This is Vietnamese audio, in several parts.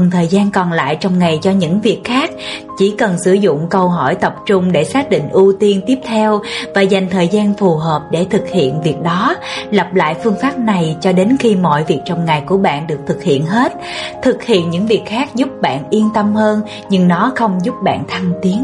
thời gian còn lại trong ngày cho những việc khác. Chỉ cần sử dụng câu hỏi tập trung để xác định ưu tiên tiếp theo và dành thời gian phù hợp để thực hiện việc đó. Lặp lại phương pháp này cho đến khi mọi việc trong ngày của bạn được thực hiện hết. Thực hiện những việc khác giúp bạn yên tâm hơn, nhưng nó không giúp bạn thăng tiến.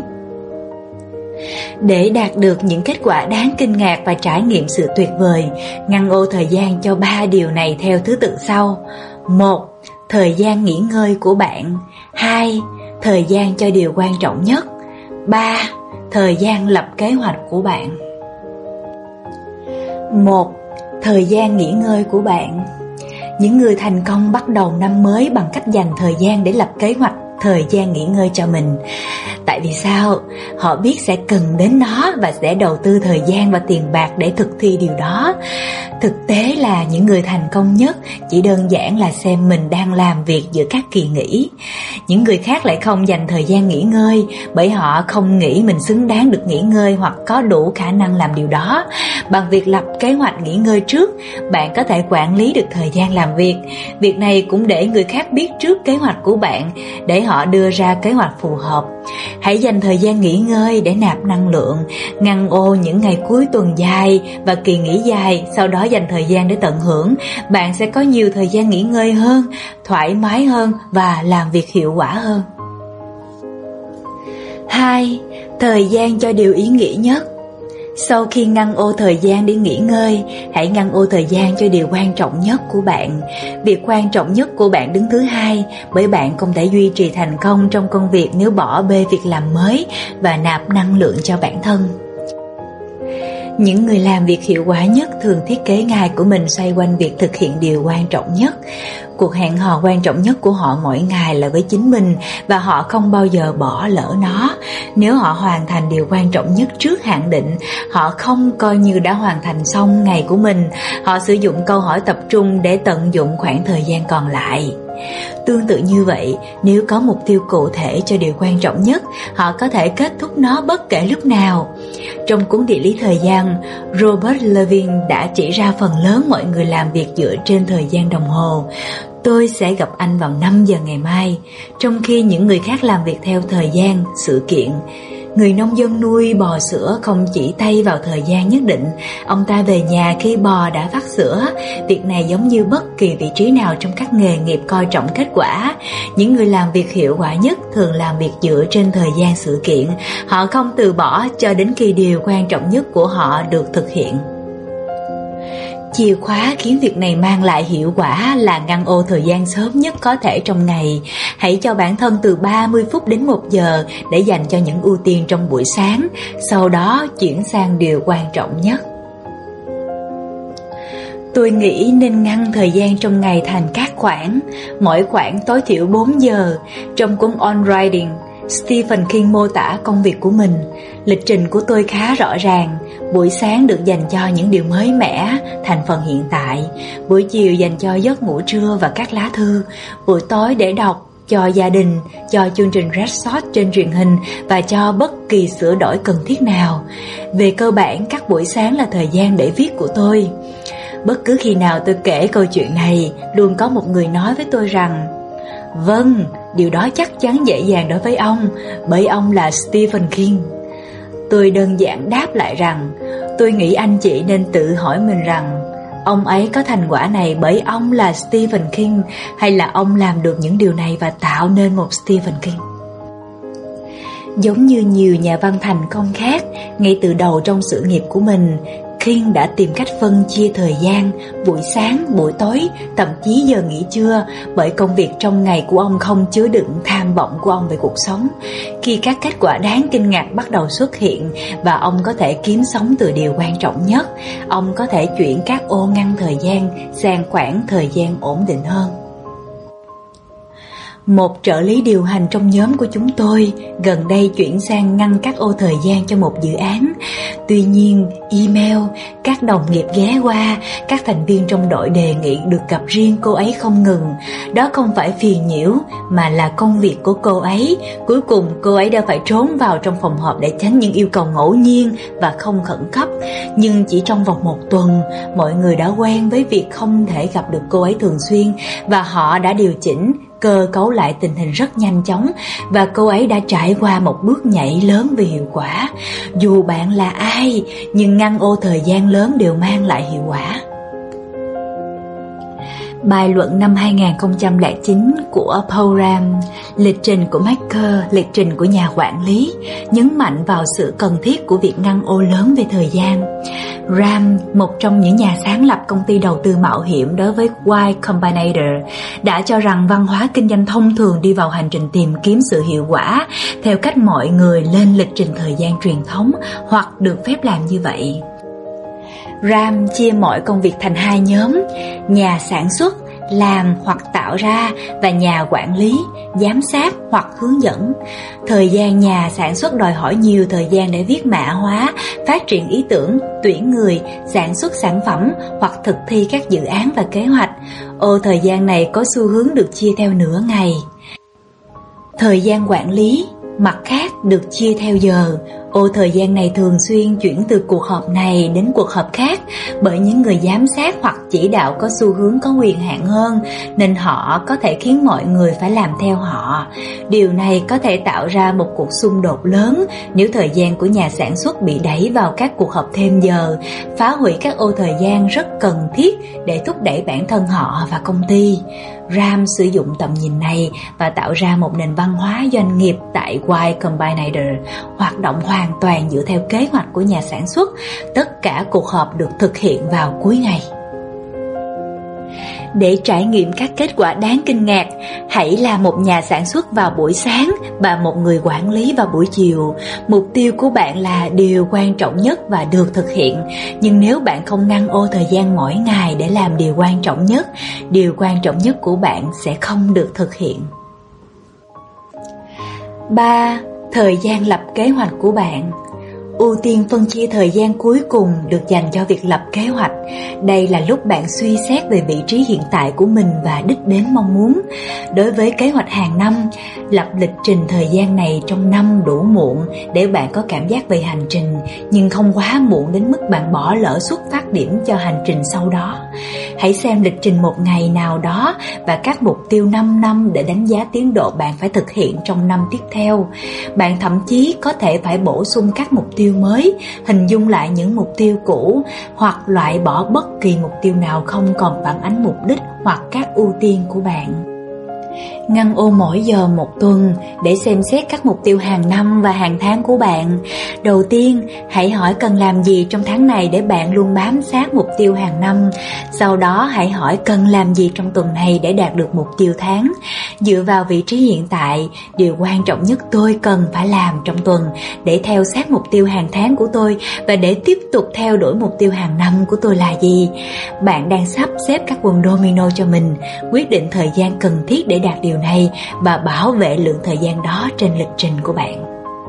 Để đạt được những kết quả đáng kinh ngạc và trải nghiệm sự tuyệt vời, ngăn ô thời gian cho 3 điều này theo thứ tự sau. 1. Thời gian nghỉ ngơi của bạn. 2. Thời gian cho điều quan trọng nhất. 3. Thời gian lập kế hoạch của bạn. 1. Thời gian nghỉ ngơi của bạn. Những người thành công bắt đầu năm mới bằng cách dành thời gian để lập kế hoạch thời gian nghỉ ngơi cho mình. Tại vì sao? Họ biết sẽ cần đến nó và sẽ đầu tư thời gian và tiền bạc để thực thi điều đó. Thực tế là những người thành công nhất chỉ đơn giản là xem mình đang làm việc giữa các kỳ nghỉ. Những người khác lại không dành thời gian nghỉ ngơi bởi họ không nghĩ mình xứng đáng được nghỉ ngơi hoặc có đủ khả năng làm điều đó. Bằng việc lập kế hoạch nghỉ ngơi trước, bạn có thể quản lý được thời gian làm việc. Việc này cũng để người khác biết trước kế hoạch của bạn để họ đưa ra kế hoạch phù hợp. Hãy dành thời gian nghỉ ngơi để nạp năng lượng, ngăn ô những ngày cuối tuần dài và kỳ nghỉ dài, sau đó dành thời gian để tận hưởng. Bạn sẽ có nhiều thời gian nghỉ ngơi hơn, thoải mái hơn và làm việc hiệu quả hơn. 2. Thời gian cho điều ý nghĩa nhất. Sau khi ngăn ô thời gian để nghỉ ngơi, hãy ngăn ô thời gian cho điều quan trọng nhất của bạn. Việc quan trọng nhất của bạn đứng thứ hai, bởi bạn không thể duy trì thành công trong công việc nếu bỏ bê việc làm mới và nạp năng lượng cho bản thân. Những người làm việc hiệu quả nhất thường thiết kế ngày của mình xoay quanh việc thực hiện điều quan trọng nhất. Cuộc hẹn hò quan trọng nhất của họ mỗi ngày là với chính mình và họ không bao giờ bỏ lỡ nó. Nếu họ hoàn thành điều quan trọng nhất trước hạn định, họ không coi như đã hoàn thành xong ngày của mình. Họ sử dụng câu hỏi tập trung để tận dụng khoảng thời gian còn lại. Tương tự như vậy, nếu có mục tiêu cụ thể cho điều quan trọng nhất, họ có thể kết thúc nó bất kể lúc nào. Trong cuốn Địa lý thời gian, Robert Levin đã chỉ ra phần lớn mọi người làm việc dựa trên thời gian đồng hồ. Tôi sẽ gặp anh vào 5 giờ ngày mai, trong khi những người khác làm việc theo thời gian, sự kiện. Người nông dân nuôi bò sữa không chỉ tay vào thời gian nhất định, ông ta về nhà khi bò đã vắt sữa. Việc này giống như bất kỳ vị trí nào trong các nghề nghiệp coi trọng kết quả. Những người làm việc hiệu quả nhất thường làm việc dựa trên thời gian sự kiện. Họ không từ bỏ cho đến khi điều quan trọng nhất của họ được thực hiện. Chìa khóa khiến việc này mang lại hiệu quả là ngăn ô thời gian sớm nhất có thể trong ngày. Hãy cho bản thân từ 30 phút đến 1 giờ để dành cho những ưu tiên trong buổi sáng, sau đó chuyển sang điều quan trọng nhất. Tôi nghĩ nên ngăn thời gian trong ngày thành các khoảng, mỗi khoảng tối thiểu 4 giờ. Trong cuốn On Writing, Stephen King mô tả công việc của mình. Lịch trình của tôi khá rõ ràng. Buổi sáng được dành cho những điều mới mẻ, thành phần hiện tại. Buổi chiều dành cho giấc ngủ trưa và các lá thư. Buổi tối để đọc, cho gia đình, cho chương trình Red Shot trên truyền hình và cho bất kỳ sửa đổi cần thiết nào. Về cơ bản, các buổi sáng là thời gian để viết của tôi. Bất cứ khi nào tôi kể câu chuyện này, luôn có một người nói với tôi rằng: "Vâng, điều đó chắc chắn dễ dàng đối với ông, bởi ông là Stephen King." Tôi đơn giản đáp lại rằng, tôi nghĩ anh chị nên tự hỏi mình rằng, ông ấy có thành quả này bởi ông là Stephen King, hay là ông làm được những điều này và tạo nên một Stephen King. Giống như nhiều nhà văn thành công khác, ngay từ đầu trong sự nghiệp của mình, King đã tìm cách phân chia thời gian, buổi sáng, buổi tối, thậm chí giờ nghỉ trưa, bởi công việc trong ngày của ông không chứa đựng tham vọng của ông về cuộc sống. Khi các kết quả đáng kinh ngạc bắt đầu xuất hiện và ông có thể kiếm sống từ điều quan trọng nhất, ông có thể chuyển các ô ngăn thời gian sang khoảng thời gian ổn định hơn. Một trợ lý điều hành trong nhóm của chúng tôi gần đây chuyển sang ngăn các ô thời gian cho một dự án. Tuy nhiên, email, các đồng nghiệp ghé qua, các thành viên trong đội đề nghị được gặp riêng cô ấy không ngừng. Đó không phải phiền nhiễu, mà là công việc của cô ấy. Cuối cùng, cô ấy đã phải trốn vào trong phòng họp để tránh những yêu cầu ngẫu nhiên và không khẩn cấp. Nhưng chỉ trong vòng 1 tuần, mọi người đã quen với việc không thể gặp được cô ấy thường xuyên và họ đã điều chỉnh cơ cấu lại tình hình rất nhanh chóng và cô ấy đã trải qua một bước nhảy lớn về hiệu quả. Dù bạn là ai, nhưng ngăn ô thời gian lớn đều mang lại hiệu quả. Bài luận năm 2009 của Paul Ram, lịch trình của Maker, lịch trình của nhà quản lý, nhấn mạnh vào sự cần thiết của việc ngăn ô lớn về thời gian. Ram, một trong những nhà sáng lập công ty đầu tư mạo hiểm đối với Y Combinator, đã cho rằng văn hóa kinh doanh thông thường đi vào hành trình tìm kiếm sự hiệu quả theo cách mọi người lên lịch trình thời gian truyền thống hoặc được phép làm như vậy. Ram chia mọi công việc thành hai nhóm: nhà sản xuất, làm hoặc tạo ra, và nhà quản lý, giám sát hoặc hướng dẫn. Thời gian nhà sản xuất đòi hỏi nhiều thời gian để viết mã hóa, phát triển ý tưởng, tuyển người, sản xuất sản phẩm hoặc thực thi các dự án và kế hoạch. Ô thời gian này có xu hướng được chia theo nửa ngày. Thời gian quản lý, mặt khác, được chia theo giờ. Ô thời gian này thường xuyên chuyển từ cuộc họp này đến cuộc họp khác, bởi những người giám sát hoặc chỉ đạo có xu hướng có quyền hạn hơn, nên họ có thể khiến mọi người phải làm theo họ. Điều này có thể tạo ra một cuộc xung đột lớn nếu thời gian của nhà sản xuất bị đẩy vào các cuộc họp thêm giờ, phá hủy các ô thời gian rất cần thiết để thúc đẩy bản thân họ và công ty. Ram sử dụng tầm nhìn này và tạo ra một nền văn hóa doanh nghiệp tại Y Combinator, hoạt động hoàn toàn dựa theo kế hoạch của nhà sản xuất. Tất cả cuộc họp được thực hiện vào cuối ngày. Để trải nghiệm các kết quả đáng kinh ngạc, hãy là một nhà sản xuất vào buổi sáng và một người quản lý vào buổi chiều. Mục tiêu của bạn là điều quan trọng nhất và được thực hiện. Nhưng nếu bạn không ngăn ô thời gian mỗi ngày để làm điều quan trọng nhất, điều quan trọng nhất của bạn sẽ không được thực hiện. 3. Thời gian lập kế hoạch của bạn. Ưu tiên phân chia thời gian cuối cùng được dành cho việc lập kế hoạch. Đây là lúc bạn suy xét về vị trí hiện tại của mình và đích đến mong muốn. Đối với kế hoạch hàng năm, lập lịch trình thời gian này trong năm đủ muộn để bạn có cảm giác về hành trình, nhưng không quá muộn đến mức bạn bỏ lỡ xuất phát điểm cho hành trình sau đó. Hãy xem lịch trình một ngày nào đó và các mục tiêu 5 năm để đánh giá tiến độ bạn phải thực hiện trong năm tiếp theo. Bạn thậm chí có thể phải bổ sung các mục tiêu mới, hình dung lại những mục tiêu cũ hoặc loại bỏ bất kỳ mục tiêu nào không còn phản ánh mục đích hoặc các ưu tiên của bạn. Ngăn ô mỗi giờ một tuần để xem xét các mục tiêu hàng năm và hàng tháng của bạn. Đầu tiên, hãy hỏi cần làm gì trong tháng này để bạn luôn bám sát mục tiêu hàng năm. Sau đó, hãy hỏi cần làm gì trong tuần này để đạt được mục tiêu tháng. Dựa vào vị trí hiện tại, điều quan trọng nhất tôi cần phải làm trong tuần để theo sát mục tiêu hàng tháng của tôi và để tiếp tục theo đuổi mục tiêu hàng năm của tôi là gì. Bạn đang sắp xếp các quần domino cho mình, quyết định thời gian cần thiết để đạt điều này và bảo vệ lượng thời gian đó trên lịch trình của bạn.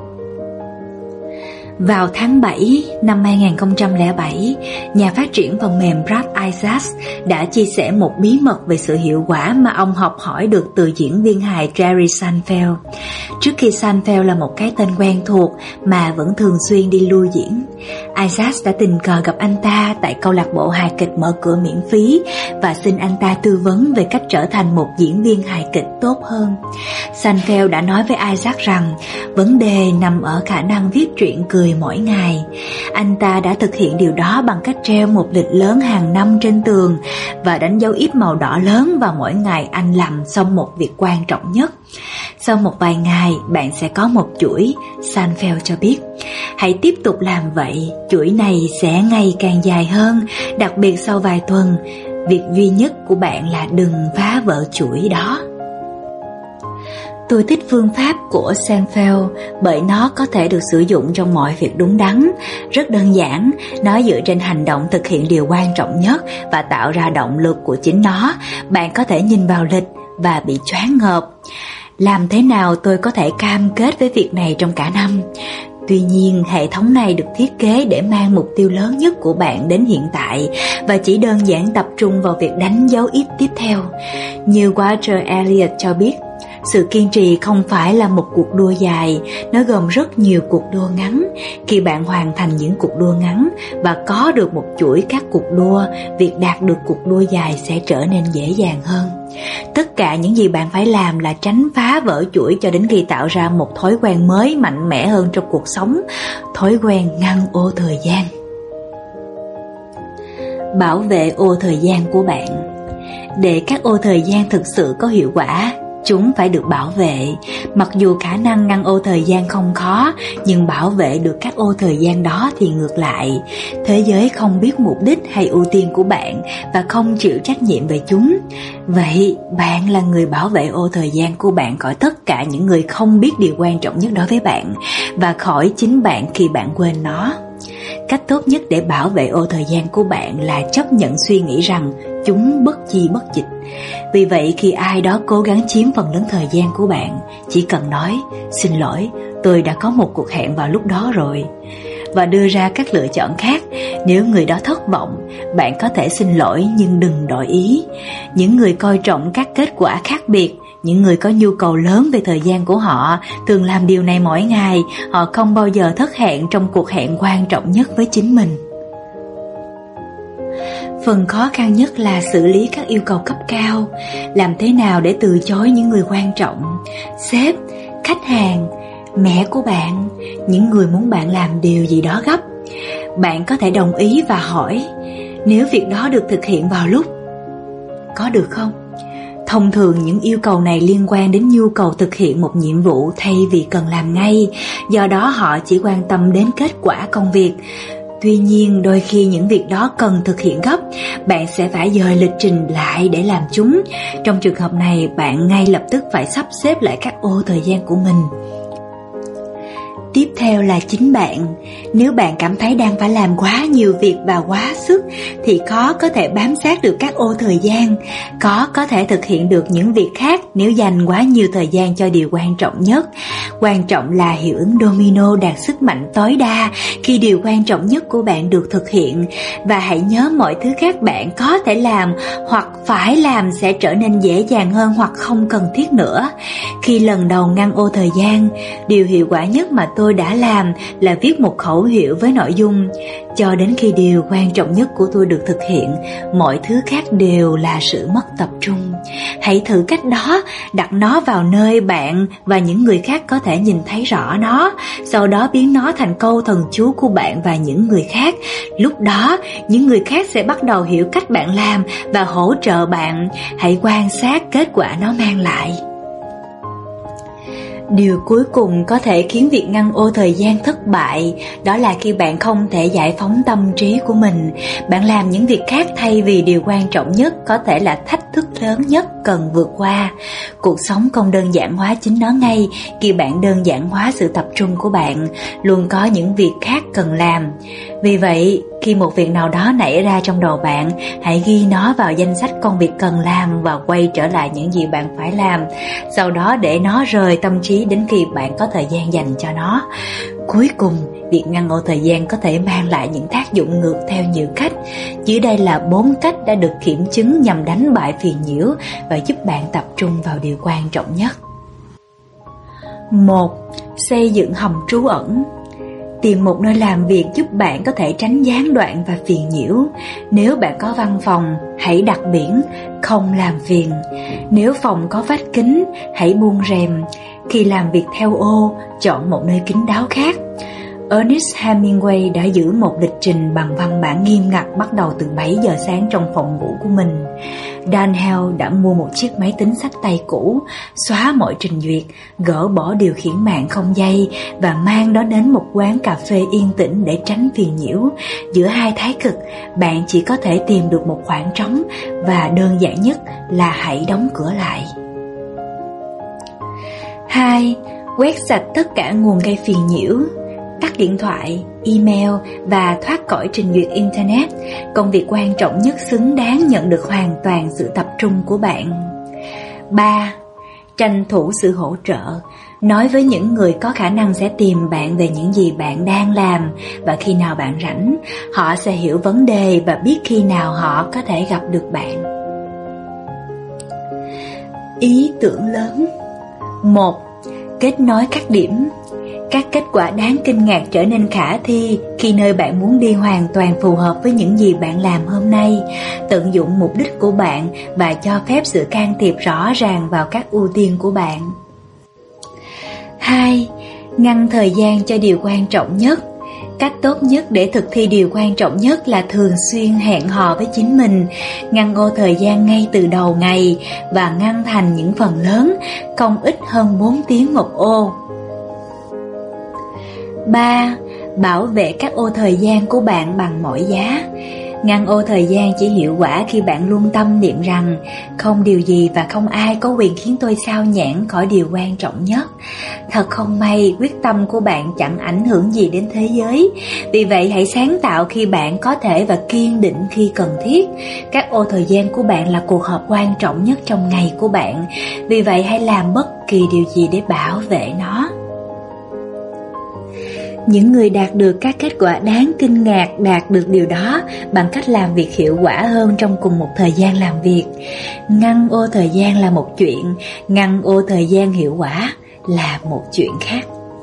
Vào tháng 7 năm 2007, nhà phát triển phần mềm Brad Isaacs đã chia sẻ một bí mật về sự hiệu quả mà ông học hỏi được từ diễn viên hài Jerry Seinfeld. Trước khi Seinfeld là một cái tên quen thuộc mà vẫn thường xuyên đi lưu diễn, Isaacs đã tình cờ gặp anh ta tại câu lạc bộ hài kịch mở cửa miễn phí và xin anh ta tư vấn về cách trở thành một diễn viên hài kịch tốt hơn. Seinfeld đã nói với Isaacs rằng vấn đề nằm ở khả năng viết truyện cười mỗi ngày. Anh ta đã thực hiện điều đó bằng cách treo một lịch lớn hàng năm trên tường và đánh dấu ít màu đỏ lớn vào mỗi ngày anh làm xong một việc quan trọng nhất. Sau một vài ngày, bạn sẽ có một chuỗi, Seinfeld cho biết. Hãy tiếp tục làm vậy, chuỗi này sẽ ngày càng dài hơn, đặc biệt sau vài tuần. Việc duy nhất của bạn là đừng phá vỡ chuỗi đó. Tôi thích phương pháp của Seinfeld bởi nó có thể được sử dụng trong mọi việc đúng đắn. Rất đơn giản, nó dựa trên hành động thực hiện điều quan trọng nhất và tạo ra động lực của chính nó. Bạn có thể nhìn vào lịch và bị choáng ngợp. Làm thế nào tôi có thể cam kết với việc này trong cả năm? Tuy nhiên, hệ thống này được thiết kế để mang mục tiêu lớn nhất của bạn đến hiện tại và chỉ đơn giản tập trung vào việc đánh dấu ít tiếp theo. Như Walter Elliot cho biết, Sự kiên trì không phải là một cuộc đua dài, nó gồm rất nhiều cuộc đua ngắn. Khi bạn hoàn thành những cuộc đua ngắn và có được một chuỗi các cuộc đua, việc đạt được cuộc đua dài sẽ trở nên dễ dàng hơn. Tất cả những gì bạn phải làm là tránh phá vỡ chuỗi cho đến khi tạo ra một thói quen mới mạnh mẽ hơn trong cuộc sống, thói quen ngăn ô thời gian. Bảo vệ ô thời gian của bạn. Để các ô thời gian thực sự có hiệu quả, chúng phải được bảo vệ. Mặc dù khả năng ngăn ô thời gian không khó, nhưng bảo vệ được các ô thời gian đó thì ngược lại. Thế giới không biết mục đích hay ưu tiên của bạn và không chịu trách nhiệm về chúng. Vậy bạn là người bảo vệ ô thời gian của bạn khỏi tất cả những người không biết điều quan trọng nhất đối với bạn và khỏi chính bạn khi bạn quên nó. Cách tốt nhất để bảo vệ ô thời gian của bạn là chấp nhận suy nghĩ rằng chúng bất chi bất dịch. Vì vậy khi ai đó cố gắng chiếm phần lớn thời gian của bạn, chỉ cần nói xin lỗi, tôi đã có một cuộc hẹn vào lúc đó rồi, và đưa ra các lựa chọn khác. Nếu người đó thất vọng, bạn có thể xin lỗi nhưng đừng đổi ý. Những người coi trọng các kết quả khác biệt, những người có nhu cầu lớn về thời gian của họ thường làm điều này mỗi ngày. Họ không bao giờ thất hẹn trong cuộc hẹn quan trọng nhất với chính mình. Phần khó khăn nhất là xử lý các yêu cầu cấp cao. Làm thế nào để từ chối những người quan trọng, sếp, khách hàng, mẹ của bạn, những người muốn bạn làm điều gì đó gấp. Bạn có thể đồng ý và hỏi, nếu việc đó được thực hiện vào lúc, có được không? Thông thường những yêu cầu này liên quan đến nhu cầu thực hiện một nhiệm vụ thay vì cần làm ngay, do đó họ chỉ quan tâm đến kết quả công việc. Tuy nhiên, đôi khi những việc đó cần thực hiện gấp, bạn sẽ phải dời lịch trình lại để làm chúng. Trong trường hợp này, bạn ngay lập tức phải sắp xếp lại các ô thời gian của mình. Tiếp theo là chính bạn. Nếu bạn cảm thấy đang phải làm quá nhiều việc và quá sức thì khó có thể bám sát được các ô thời gian, khó có thể thực hiện được những việc khác nếu dành quá nhiều thời gian cho điều quan trọng nhất. Quan trọng là hiệu ứng domino đạt sức mạnh tối đa khi điều quan trọng nhất của bạn được thực hiện, và hãy nhớ mọi thứ khác bạn có thể làm hoặc phải làm sẽ trở nên dễ dàng hơn hoặc không cần thiết nữa. Khi lần đầu ngăn ô thời gian, điều hiệu quả nhất mà tôi đã làm là viết một khẩu hiệu với nội dung: cho đến khi điều quan trọng nhất của tôi được thực hiện, mọi thứ khác đều là sự mất tập trung. Hãy thử cách đó, đặt nó vào nơi bạn và những người khác có thể nhìn thấy rõ nó, sau đó biến nó thành câu thần chú của bạn và những người khác. Lúc đó, những người khác sẽ bắt đầu hiểu cách bạn làm và hỗ trợ bạn. Hãy quan sát kết quả nó mang lại. Điều cuối cùng có thể khiến việc ngăn ô thời gian thất bại, đó là khi bạn không thể giải phóng tâm trí của mình. Bạn làm những việc khác thay vì điều quan trọng nhất có thể là thách thức lớn nhất cần vượt qua. Cuộc sống không đơn giản hóa chính nó ngay khi bạn đơn giản hóa sự tập trung của bạn. Luôn có những việc khác cần làm. Vì vậy, khi một việc nào đó nảy ra trong đầu bạn, hãy ghi nó vào danh sách công việc cần làm và quay trở lại những gì bạn phải làm. Sau đó để nó rời tâm trí đến khi bạn có thời gian dành cho nó. Cuối cùng, việc ngăn ô thời gian có thể mang lại những tác dụng ngược theo nhiều cách. Dưới đây là 4 cách đã được kiểm chứng nhằm đánh bại phiền nhiễu và giúp bạn tập trung vào điều quan trọng nhất. 1. Xây dựng hầm trú ẩn. Tìm một nơi làm việc giúp bạn có thể tránh gián đoạn và phiền nhiễu. Nếu bạn có văn phòng, hãy đặt biển không làm phiền. Nếu phòng có vách kính, hãy buông rèm. Khi làm việc theo ô, chọn một nơi kín đáo khác. Ernest Hemingway đã giữ một lịch trình bằng văn bản nghiêm ngặt bắt đầu từ 7 giờ sáng trong phòng ngủ của mình. Dan Hale đã mua một chiếc máy tính xách tay cũ, xóa mọi trình duyệt, gỡ bỏ điều khiển mạng không dây và mang nó đến một quán cà phê yên tĩnh để tránh phiền nhiễu. Giữa hai thái cực, bạn chỉ có thể tìm được một khoảng trống và đơn giản nhất là hãy đóng cửa lại. 2. Quét sạch tất cả nguồn gây phiền nhiễu. Tắt điện thoại, email và thoát khỏi trình duyệt Internet. Công việc quan trọng nhất xứng đáng nhận được hoàn toàn sự tập trung của bạn. 3. Tranh thủ sự hỗ trợ. Nói với những người có khả năng sẽ tìm bạn về những gì bạn đang làm, và khi nào bạn rảnh, họ sẽ hiểu vấn đề và biết khi nào họ có thể gặp được bạn. Ý tưởng lớn. 1. Kết nối các điểm. Các kết quả đáng kinh ngạc trở nên khả thi khi nơi bạn muốn đi hoàn toàn phù hợp với những gì bạn làm hôm nay. Tận dụng mục đích của bạn và cho phép sự can thiệp rõ ràng vào các ưu tiên của bạn. 2. Ngăn thời gian cho điều quan trọng nhất. Cách tốt nhất để thực thi điều quan trọng nhất là thường xuyên hẹn hò với chính mình, ngăn ô thời gian ngay từ đầu ngày và ngăn thành những phần lớn, không ít hơn 4 tiếng một ô. 3. Bảo vệ các ô thời gian của bạn bằng mọi giá. Ngăn ô thời gian chỉ hiệu quả khi bạn luôn tâm niệm rằng không điều gì và không ai có quyền khiến tôi sao nhãng khỏi điều quan trọng nhất. Thật không may, quyết tâm của bạn chẳng ảnh hưởng gì đến thế giới. Vì vậy hãy sáng tạo khi bạn có thể và kiên định khi cần thiết. Các ô thời gian của bạn là cuộc họp quan trọng nhất trong ngày của bạn. Vì vậy hãy làm bất kỳ điều gì để bảo vệ nó. Những người đạt được các kết quả đáng kinh ngạc đạt được điều đó bằng cách làm việc hiệu quả hơn trong cùng một thời gian làm việc. Ngăn ô thời gian là một chuyện, ngăn ô thời gian hiệu quả là một chuyện khác.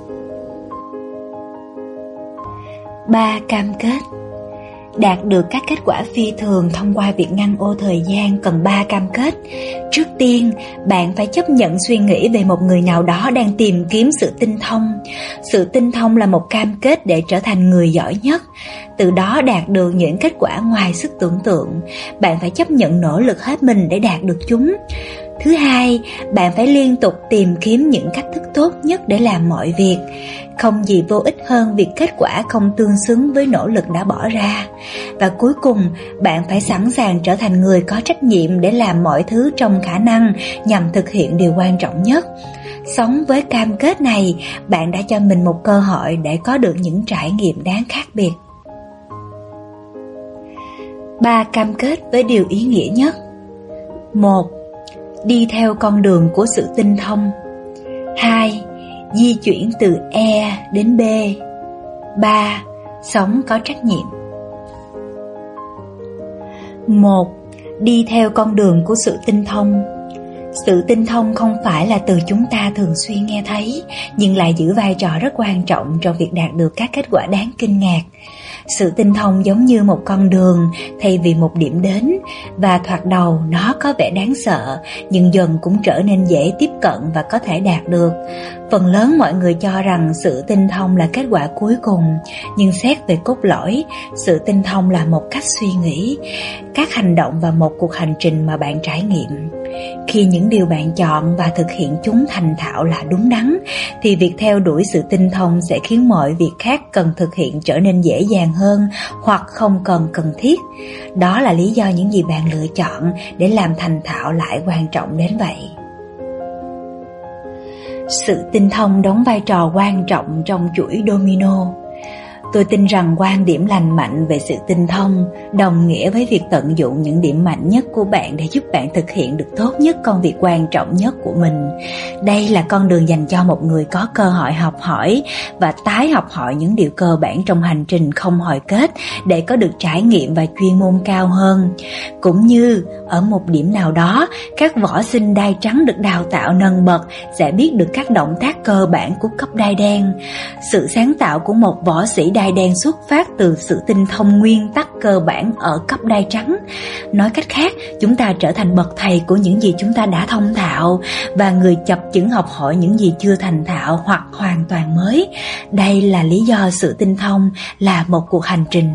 3. Cam kết. Đạt được các kết quả phi thường thông qua việc ngăn ô thời gian cần 3 cam kết. Trước tiên, bạn phải chấp nhận suy nghĩ về một người nào đó đang tìm kiếm sự tinh thông. Sự tinh thông là một cam kết để trở thành người giỏi nhất, từ đó đạt được những kết quả ngoài sức tưởng tượng. Bạn phải chấp nhận nỗ lực hết mình để đạt được chúng. Thứ hai, bạn phải liên tục tìm kiếm những cách thức tốt nhất để làm mọi việc. Không gì vô ích hơn việc kết quả không tương xứng với nỗ lực đã bỏ ra. Và cuối cùng, bạn phải sẵn sàng trở thành người có trách nhiệm để làm mọi thứ trong khả năng nhằm thực hiện điều quan trọng nhất. Sống với cam kết này, bạn đã cho mình một cơ hội để có được những trải nghiệm đáng khác biệt. 3 cam kết với điều ý nghĩa nhất. 1. Đi theo con đường của sự tinh thông. 2. Di chuyển từ E đến B. 3. Sống có trách nhiệm. 1. Đi theo con đường của sự tinh thông. Sự tinh thông không phải là từ chúng ta thường xuyên nghe thấy, nhưng lại giữ vai trò rất quan trọng trong việc đạt được các kết quả đáng kinh ngạc. Sự tinh thông giống như một con đường thay vì một điểm đến, và thoạt đầu nó có vẻ đáng sợ, nhưng dần cũng trở nên dễ tiếp cận và có thể đạt được. Phần lớn mọi người cho rằng sự tinh thông là kết quả cuối cùng, nhưng xét về cốt lõi, sự tinh thông là một cách suy nghĩ, các hành động và một cuộc hành trình mà bạn trải nghiệm. Khi những điều bạn chọn và thực hiện chúng thành thạo là đúng đắn, thì việc theo đuổi sự tinh thông sẽ khiến mọi việc khác cần thực hiện trở nên dễ dàng hơn hoặc không còn cần thiết. Đó là lý do những gì bạn lựa chọn để làm thành thạo lại quan trọng đến vậy. Sự tinh thông đóng vai trò quan trọng trong chuỗi domino. Tôi tin rằng quan điểm lành mạnh về sự tinh thông đồng nghĩa với việc tận dụng những điểm mạnh nhất của bạn để giúp bạn thực hiện được tốt nhất công việc quan trọng nhất của mình. Đây là con đường dành cho một người có cơ hội học hỏi và tái học hỏi những điều cơ bản trong hành trình không hồi kết để có được trải nghiệm và chuyên môn cao hơn. Cũng như ở một điểm nào đó, các võ sinh đai trắng được đào tạo nâng bậc sẽ biết được các động tác cơ bản của cấp đai đen. Sự sáng tạo của một võ sĩ đai đen xuất phát từ sự tinh thông nguyên tắc cơ bản ở cấp đai trắng. Nói cách khác, chúng ta trở thành bậc thầy của những gì chúng ta đã thông thạo và người chập chững học hỏi những gì chưa thành thạo hoặc hoàn toàn mới. Đây là lý do sự tinh thông là một cuộc hành trình.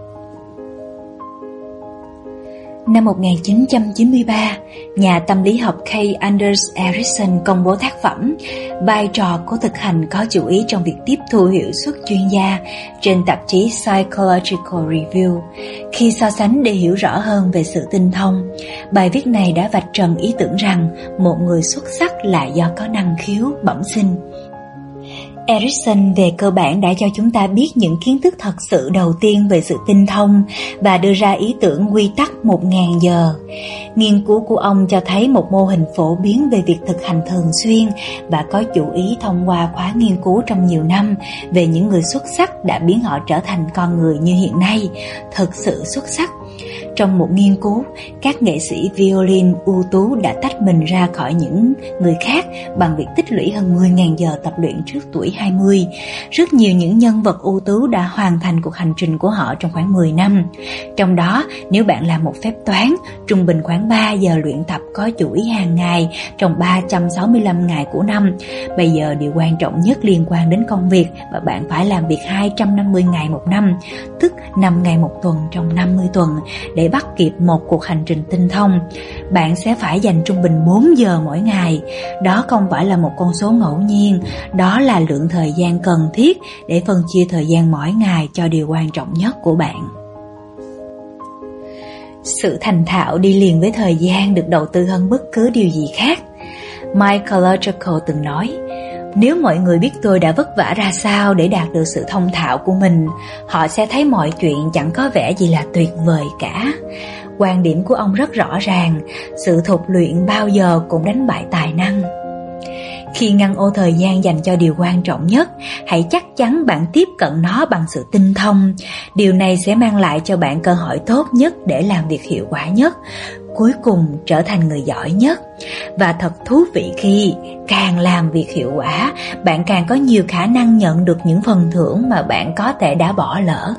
Năm 1993, nhà tâm lý học K. Anders Ericsson công bố tác phẩm Vai trò của thực hành có chủ ý trong việc tiếp thu hiệu suất chuyên gia trên tạp chí Psychological Review. Khi so sánh để hiểu rõ hơn về sự tinh thông, bài viết này đã vạch trần ý tưởng rằng một người xuất sắc là do có năng khiếu bẩm sinh. Ericsson về cơ bản đã cho chúng ta biết những kiến thức thật sự đầu tiên về sự tinh thông và đưa ra ý tưởng quy tắc 1.000 giờ. Nghiên cứu của ông cho thấy một mô hình phổ biến về việc thực hành thường xuyên và có chủ ý thông qua khóa nghiên cứu trong nhiều năm về những người xuất sắc đã biến họ trở thành con người như hiện nay, thực sự xuất sắc. Trong một nghiên cứu, các nghệ sĩ violin ưu tú đã tách mình ra khỏi những người khác bằng việc tích lũy hơn 10.000 giờ tập luyện trước tuổi 20. Rất nhiều những nhân vật ưu tú đã hoàn thành cuộc hành trình của họ trong khoảng 10 năm. Trong đó, nếu bạn làm một phép toán, trung bình khoảng 3 giờ luyện tập có chuỗi hàng ngày trong 365 ngày của năm. Bây giờ điều quan trọng nhất liên quan đến công việc và bạn phải làm việc 250 ngày một năm, tức 5 ngày một tuần trong 50 tuần để bắt kịp một cuộc hành trình tinh thông. Bạn sẽ phải dành trung bình 4 giờ mỗi ngày. Đó không phải là một con số ngẫu nhiên, đó là lượng thời gian cần thiết để phân chia thời gian mỗi ngày cho điều quan trọng nhất của bạn. Sự thành thạo đi liền với thời gian được đầu tư hơn bất cứ điều gì khác. Michael Logical từng nói, nếu mọi người biết tôi đã vất vả ra sao để đạt được sự thông thạo của mình, họ sẽ thấy mọi chuyện chẳng có vẻ gì là tuyệt vời cả. Quan điểm của ông rất rõ ràng, sự thục luyện bao giờ cũng đánh bại tài năng. Khi ngăn ô thời gian dành cho điều quan trọng nhất, hãy chắc chắn bạn tiếp cận nó bằng sự tinh thông. Điều này sẽ mang lại cho bạn cơ hội tốt nhất để làm việc hiệu quả nhất, cuối cùng trở thành người giỏi nhất. Và thật thú vị khi càng làm việc hiệu quả, bạn càng có nhiều khả năng nhận được những phần thưởng mà bạn có thể đã bỏ lỡ.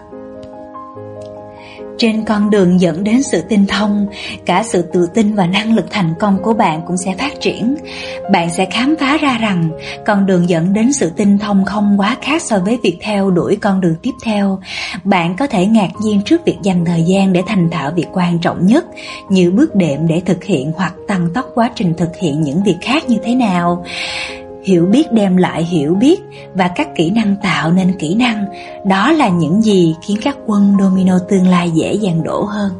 Trên con đường dẫn đến sự tinh thông, cả sự tự tin và năng lực thành công của bạn cũng sẽ phát triển. Bạn sẽ khám phá ra rằng con đường dẫn đến sự tinh thông không quá khác so với việc theo đuổi con đường tiếp theo. Bạn có thể ngạc nhiên trước việc dành thời gian để thành thạo việc quan trọng nhất, như bước đệm để thực hiện hoặc tăng tốc quá trình thực hiện những việc khác như thế nào. Hiểu biết đem lại hiểu biết và các kỹ năng tạo nên kỹ năng. Đó là những gì khiến các quân domino tương lai dễ dàng đổ hơn.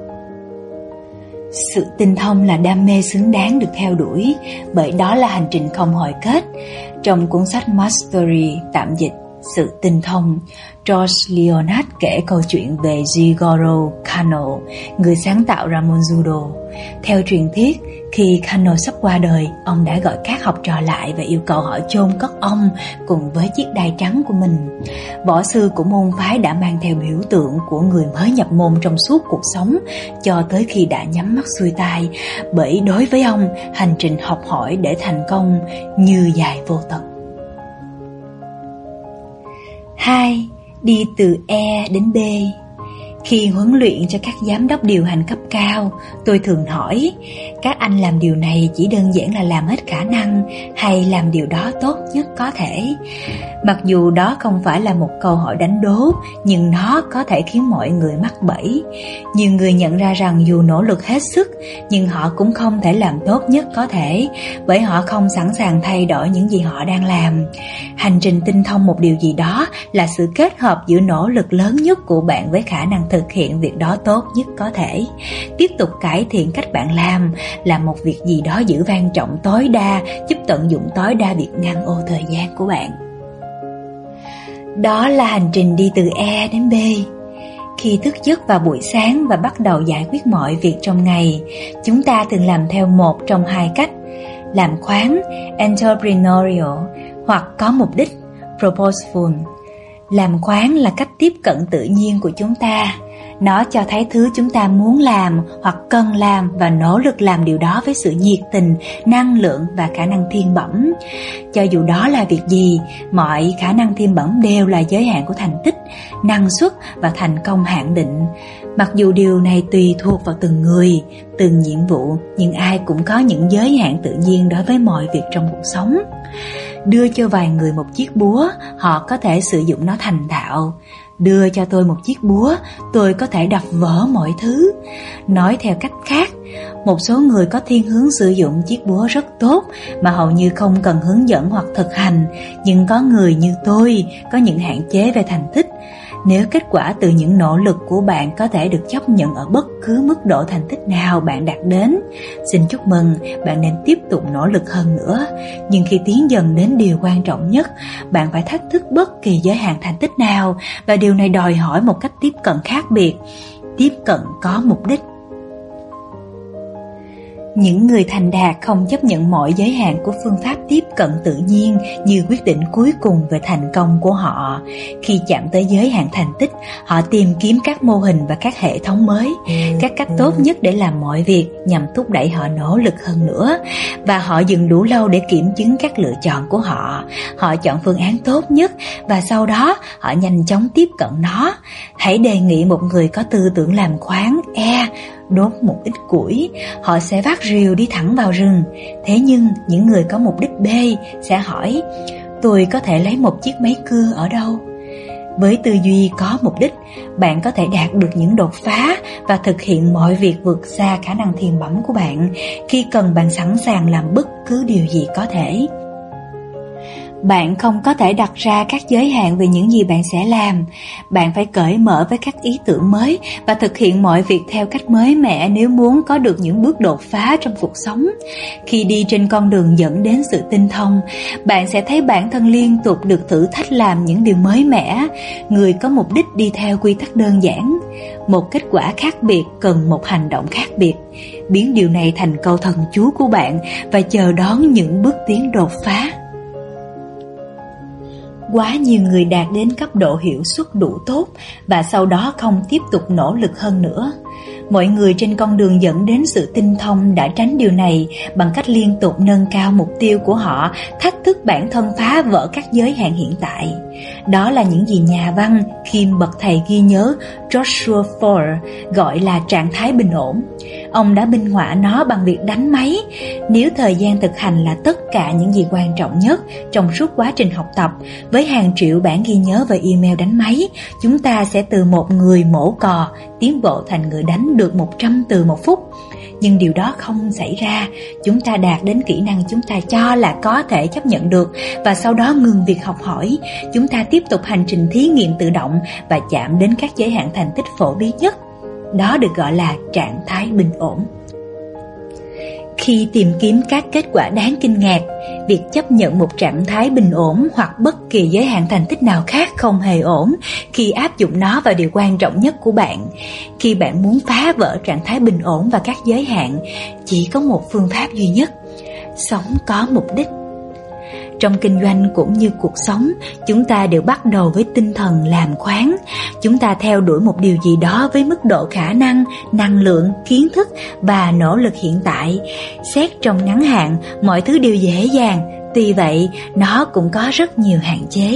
Sự tinh thông là đam mê xứng đáng được theo đuổi, bởi đó là hành trình không hồi kết. Trong cuốn sách Mastery, tạm dịch Sự tinh thông, George Leonard kể câu chuyện về Jigoro Kano, người sáng tạo Ramon Judo. Theo truyền thuyết, khi Kano sắp qua đời, ông đã gọi các học trò lại và yêu cầu họ chôn cất ông cùng với chiếc đai trắng của mình. Võ sư của môn phái đã mang theo biểu tượng của người mới nhập môn trong suốt cuộc sống cho tới khi đã nhắm mắt xuôi tai, bởi đối với ông, hành trình học hỏi để thành công như dài vô tận. 2. Đi từ E đến B. Khi huấn luyện cho các giám đốc điều hành cấp cao, tôi thường hỏi, các anh làm điều này chỉ đơn giản là làm hết khả năng hay làm điều đó tốt nhất có thể? Mặc dù đó không phải là một câu hỏi đánh đố, nhưng nó có thể khiến mọi người mắc bẫy. Nhiều người nhận ra rằng dù nỗ lực hết sức, nhưng họ cũng không thể làm tốt nhất có thể, bởi họ không sẵn sàng thay đổi những gì họ đang làm. Hành trình tinh thông một điều gì đó là sự kết hợp giữa nỗ lực lớn nhất của bạn với khả năng thực hiện việc đó tốt nhất có thể. Tiếp tục cải thiện cách bạn làm một việc gì đó giữ quan trọng tối đa, giúp tận dụng tối đa việc ngăn ô thời gian của bạn. Đó là hành trình đi từ E đến B. Khi thức giấc vào buổi sáng và bắt đầu giải quyết mọi việc trong ngày, chúng ta thường làm theo một trong hai cách: làm khoáng, entrepreneurial, hoặc có mục đích, purposeful. Làm khoáng là cách tiếp cận tự nhiên của chúng ta. Nó cho thấy thứ chúng ta muốn làm hoặc cần làm và nỗ lực làm điều đó với sự nhiệt tình, năng lượng và khả năng thiên bẩm. Cho dù đó là việc gì, mọi khả năng thiên bẩm đều là giới hạn của thành tích, năng suất và thành công hạn định. Mặc dù điều này tùy thuộc vào từng người, từng nhiệm vụ, nhưng ai cũng có những giới hạn tự nhiên đối với mọi việc trong cuộc sống. Đưa cho vài người một chiếc búa, họ có thể sử dụng nó thành thạo. Đưa cho tôi một chiếc búa, tôi có thể đập vỡ mọi thứ. Nói theo cách khác, một số người có thiên hướng sử dụng chiếc búa rất tốt mà hầu như không cần hướng dẫn hoặc thực hành, nhưng có người như tôi có những hạn chế về thành tích. Nếu kết quả từ những nỗ lực của bạn có thể được chấp nhận ở bất cứ mức độ thành tích nào bạn đạt đến, xin chúc mừng, bạn nên tiếp tục nỗ lực hơn nữa. Nhưng khi tiến dần đến điều quan trọng nhất, bạn phải thách thức bất kỳ giới hạn thành tích nào, và điều này đòi hỏi một cách tiếp cận khác biệt, tiếp cận có mục đích. Những người thành đạt không chấp nhận mọi giới hạn của phương pháp tiếp cận tự nhiên như quyết định cuối cùng về thành công của họ. Khi chạm tới giới hạn thành tích, họ tìm kiếm các mô hình và các hệ thống mới, các cách tốt nhất để làm mọi việc nhằm thúc đẩy họ nỗ lực hơn nữa. Và họ dừng đủ lâu để kiểm chứng các lựa chọn của họ. Họ chọn phương án tốt nhất và sau đó họ nhanh chóng tiếp cận nó. Hãy đề nghị một người có tư tưởng làm khoáng, đốt một ít củi, họ sẽ vác rìu đi thẳng vào rừng. Thế nhưng những người có mục đích B sẽ hỏi, tôi có thể lấy một chiếc máy cưa ở đâu? Với tư duy có mục đích, bạn có thể đạt được những đột phá và thực hiện mọi việc vượt xa khả năng thiền bẩm của bạn. Khi cần, bạn sẵn sàng làm bất cứ điều gì có thể. Bạn không có thể đặt ra các giới hạn về những gì bạn sẽ làm. Bạn phải cởi mở với các ý tưởng mới và thực hiện mọi việc theo cách mới mẻ nếu muốn có được những bước đột phá trong cuộc sống. Khi đi trên con đường dẫn đến sự tinh thông, bạn sẽ thấy bản thân liên tục được thử thách làm những điều mới mẻ. Người có mục đích đi theo quy tắc đơn giản. Một kết quả khác biệt cần một hành động khác biệt. Biến điều này thành câu thần chú của bạn và chờ đón những bước tiến đột phá. Quá nhiều người đạt đến cấp độ hiệu suất đủ tốt và sau đó không tiếp tục nỗ lực hơn nữa. Mọi người trên con đường dẫn đến sự tinh thông đã tránh điều này bằng cách liên tục nâng cao mục tiêu của họ, thách thức bản thân phá vỡ các giới hạn hiện tại. Đó là những gì nhà văn kiêm bậc thầy ghi nhớ Joshua Foer gọi là trạng thái bình ổn. Ông đã minh họa nó bằng việc đánh máy. Nếu thời gian thực hành là tất cả những gì quan trọng nhất trong suốt quá trình học tập, với hàng triệu bản ghi nhớ và email đánh máy, chúng ta sẽ từ một người mổ cò tiến bộ thành người đánh được 100 từ một phút. Nhưng điều đó không xảy ra. Chúng ta đạt đến kỹ năng chúng ta cho là có thể chấp nhận được và sau đó ngừng việc học hỏi. Chúng ta tiếp tục hành trình thí nghiệm tự động và chạm đến các giới hạn thành tích phổ biến nhất. Đó được gọi là trạng thái bình ổn. Khi tìm kiếm các kết quả đáng kinh ngạc, việc chấp nhận một trạng thái bình ổn hoặc bất kỳ giới hạn thành tích nào khác không hề ổn khi áp dụng nó vào điều quan trọng nhất của bạn. Khi bạn muốn phá vỡ trạng thái bình ổn và các giới hạn, chỉ có một phương pháp duy nhất: sống có mục đích. Trong kinh doanh cũng như cuộc sống, chúng ta đều bắt đầu với tinh thần làm khoáng. Chúng ta theo đuổi một điều gì đó với mức độ khả năng, năng lượng, kiến thức và nỗ lực hiện tại. Xét trong ngắn hạn, mọi thứ đều dễ dàng, tuy vậy nó cũng có rất nhiều hạn chế.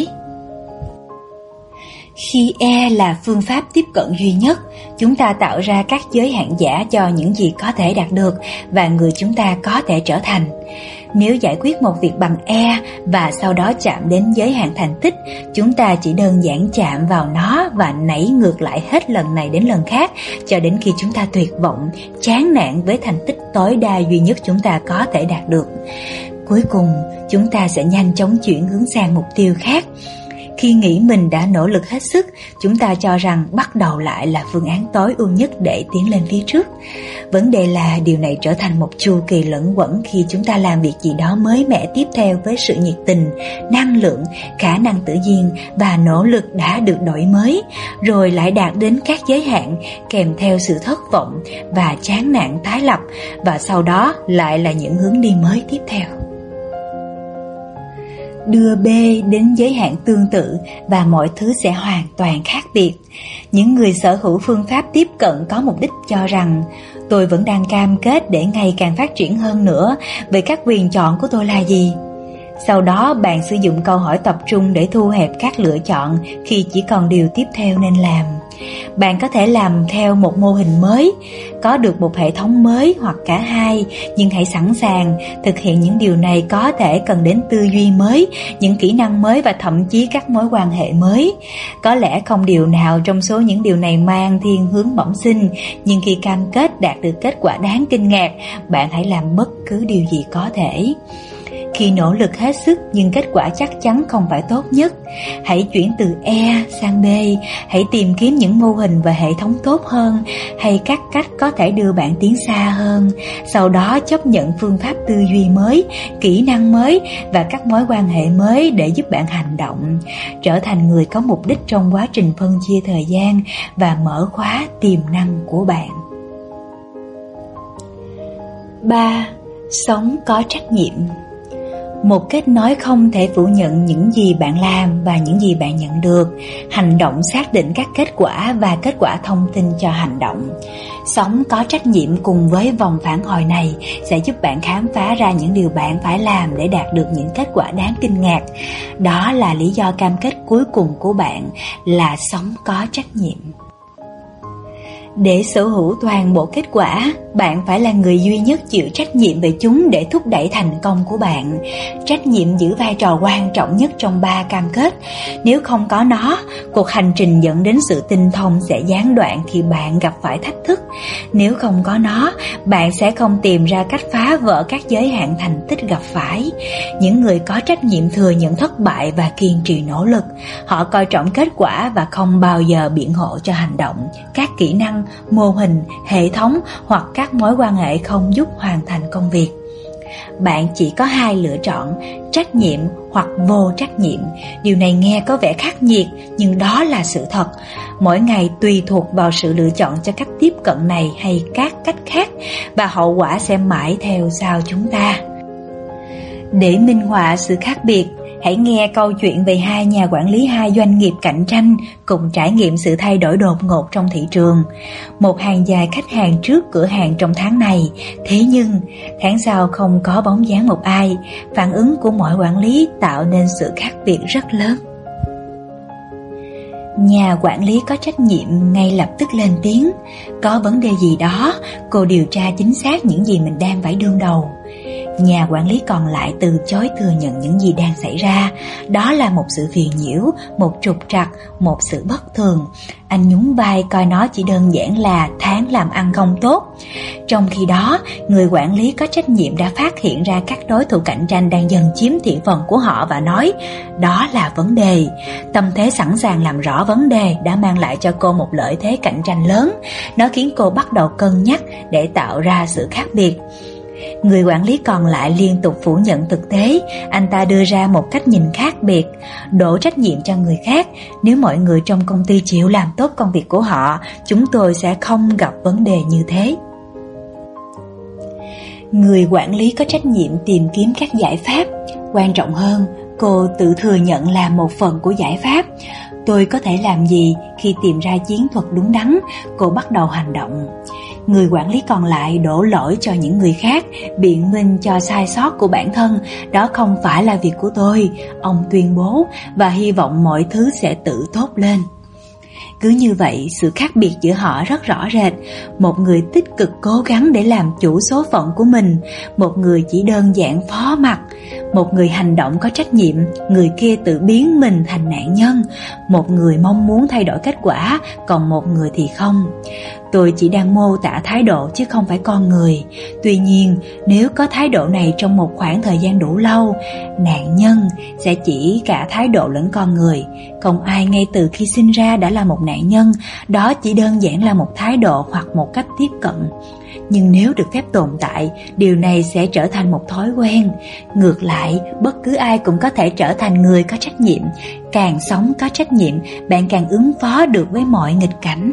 Khi là phương pháp tiếp cận duy nhất, chúng ta tạo ra các giới hạn giả cho những gì có thể đạt được và người chúng ta có thể trở thành. Nếu giải quyết một việc bằng và sau đó chạm đến giới hạn thành tích, chúng ta chỉ đơn giản chạm vào nó và nảy ngược lại hết lần này đến lần khác cho đến khi chúng ta tuyệt vọng, chán nản với thành tích tối đa duy nhất chúng ta có thể đạt được. Cuối cùng, chúng ta sẽ nhanh chóng chuyển hướng sang mục tiêu khác. Khi nghĩ mình đã nỗ lực hết sức, chúng ta cho rằng bắt đầu lại là phương án tối ưu nhất để tiến lên phía trước. Vấn đề là điều này trở thành một chu kỳ luẩn quẩn khi chúng ta làm việc gì đó mới mẻ tiếp theo với sự nhiệt tình, năng lượng, khả năng tự nhiên và nỗ lực đã được đổi mới, rồi lại đạt đến các giới hạn kèm theo sự thất vọng và chán nản tái lập, và sau đó lại là những hướng đi mới tiếp theo. Đưa B đến giới hạn tương tự và mọi thứ sẽ hoàn toàn khác biệt. Những người sở hữu phương pháp tiếp cận có mục đích cho rằng tôi vẫn đang cam kết để ngày càng phát triển hơn nữa, vậy các quyền chọn của tôi là gì? Sau đó bạn sử dụng câu hỏi tập trung để thu hẹp các lựa chọn khi chỉ còn điều tiếp theo nên làm. Bạn có thể làm theo một mô hình mới, có được một hệ thống mới hoặc cả hai, nhưng hãy sẵn sàng thực hiện những điều này có thể cần đến tư duy mới, những kỹ năng mới và thậm chí các mối quan hệ mới. Có lẽ không điều nào trong số những điều này mang thiên hướng bẩm sinh, nhưng khi cam kết đạt được kết quả đáng kinh ngạc, bạn hãy làm bất cứ điều gì có thể. Khi nỗ lực hết sức nhưng kết quả chắc chắn không phải tốt nhất, hãy chuyển từ sang B, hãy tìm kiếm những mô hình và hệ thống tốt hơn hay các cách có thể đưa bạn tiến xa hơn. Sau đó chấp nhận phương pháp tư duy mới, kỹ năng mới và các mối quan hệ mới để giúp bạn hành động, trở thành người có mục đích trong quá trình phân chia thời gian và mở khóa tiềm năng của bạn. 3. Sống có trách nhiệm. Một kết nối không thể phủ nhận những gì bạn làm và những gì bạn nhận được. Hành động xác định các kết quả và kết quả thông tin cho hành động. Sống có trách nhiệm cùng với vòng phản hồi này sẽ giúp bạn khám phá ra những điều bạn phải làm để đạt được những kết quả đáng kinh ngạc. Đó là lý do cam kết cuối cùng của bạn là sống có trách nhiệm. Để sở hữu toàn bộ kết quả, bạn phải là người duy nhất chịu trách nhiệm về chúng để thúc đẩy thành công của bạn. Trách nhiệm giữ vai trò quan trọng nhất trong 3 cam kết. Nếu không có nó, cuộc hành trình dẫn đến sự tinh thông sẽ gián đoạn khi bạn gặp phải thách thức. Nếu không có nó, bạn sẽ không tìm ra cách phá vỡ các giới hạn thành tích gặp phải. Những người có trách nhiệm thừa nhận thất bại và kiên trì nỗ lực. Họ coi trọng kết quả và không bao giờ biện hộ cho hành động, các kỹ năng, mô hình, hệ thống hoặc các mối quan hệ không giúp hoàn thành công việc. Bạn chỉ có 2 lựa chọn, trách nhiệm hoặc vô trách nhiệm. Điều này nghe có vẻ khắc nghiệt, nhưng đó là sự thật. Mỗi ngày tùy thuộc vào sự lựa chọn cho cách tiếp cận này hay các cách khác, và hậu quả sẽ mãi theo sau chúng ta. Để minh họa sự khác biệt, hãy nghe câu chuyện về 2 nhà quản lý 2 doanh nghiệp cạnh tranh cùng trải nghiệm sự thay đổi đột ngột trong thị trường. Một hàng dài khách hàng trước cửa hàng trong tháng này, thế nhưng tháng sau không có bóng dáng một ai. Phản ứng của mỗi quản lý tạo nên sự khác biệt rất lớn. Nhà quản lý có trách nhiệm ngay lập tức lên tiếng. Có vấn đề gì đó, cô điều tra chính xác những gì mình đang phải đương đầu. Nhà quản lý còn lại từ chối thừa nhận những gì đang xảy ra. Đó là một sự phiền nhiễu, một trục trặc, một sự bất thường. Anh nhún vai coi nó chỉ đơn giản là tháng làm ăn không tốt. Trong khi đó, người quản lý có trách nhiệm đã phát hiện ra các đối thủ cạnh tranh đang dần chiếm thị phần của họ và nói, đó là vấn đề. Tâm thế sẵn sàng làm rõ vấn đề đã mang lại cho cô một lợi thế cạnh tranh lớn. Nó khiến cô bắt đầu cân nhắc để tạo ra sự khác biệt. Người quản lý còn lại liên tục phủ nhận thực tế. Anh ta đưa ra một cách nhìn khác biệt, đổ trách nhiệm cho người khác. Nếu mọi người trong công ty chịu làm tốt công việc của họ, chúng tôi sẽ không gặp vấn đề như thế. Người quản lý có trách nhiệm tìm kiếm các giải pháp. Quan trọng hơn, cô tự thừa nhận là một phần của giải pháp. Tôi có thể làm gì khi tìm ra chiến thuật đúng đắn? Cô bắt đầu hành động. Người quản lý còn lại đổ lỗi cho những người khác, biện minh cho sai sót của bản thân. Đó không phải là việc của tôi, ông tuyên bố, và hy vọng mọi thứ sẽ tự tốt lên. Cứ như vậy, sự khác biệt giữa họ rất rõ rệt. Một người tích cực cố gắng để làm chủ số phận của mình, một người chỉ đơn giản phó mặc. Một người hành động có trách nhiệm, người kia tự biến mình thành nạn nhân. Một người mong muốn thay đổi kết quả, còn một người thì không. Tôi chỉ đang mô tả thái độ chứ không phải con người. Tuy nhiên, nếu có thái độ này trong một khoảng thời gian đủ lâu, nạn nhân sẽ chỉ cả thái độ lẫn con người. Không ai ngay từ khi sinh ra đã là một nạn nhân, đó chỉ đơn giản là một thái độ hoặc một cách tiếp cận. Nhưng nếu được phép tồn tại, điều này sẽ trở thành một thói quen. Ngược lại, bất cứ ai cũng có thể trở thành người có trách nhiệm. Càng sống có trách nhiệm, bạn càng ứng phó được với mọi nghịch cảnh.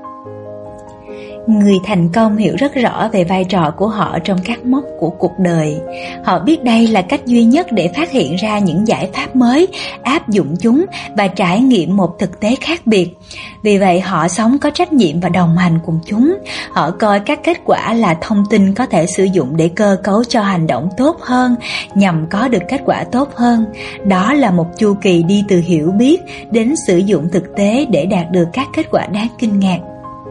Người thành công hiểu rất rõ về vai trò của họ trong các mốc của cuộc đời. Họ biết đây là cách duy nhất để phát hiện ra những giải pháp mới, áp dụng chúng và trải nghiệm một thực tế khác biệt. Vì vậy họ sống có trách nhiệm và đồng hành cùng chúng. Họ coi các kết quả là thông tin có thể sử dụng để cơ cấu cho hành động tốt hơn, nhằm có được kết quả tốt hơn. Đó là một chu kỳ đi từ hiểu biết đến sử dụng thực tế để đạt được các kết quả đáng kinh ngạc.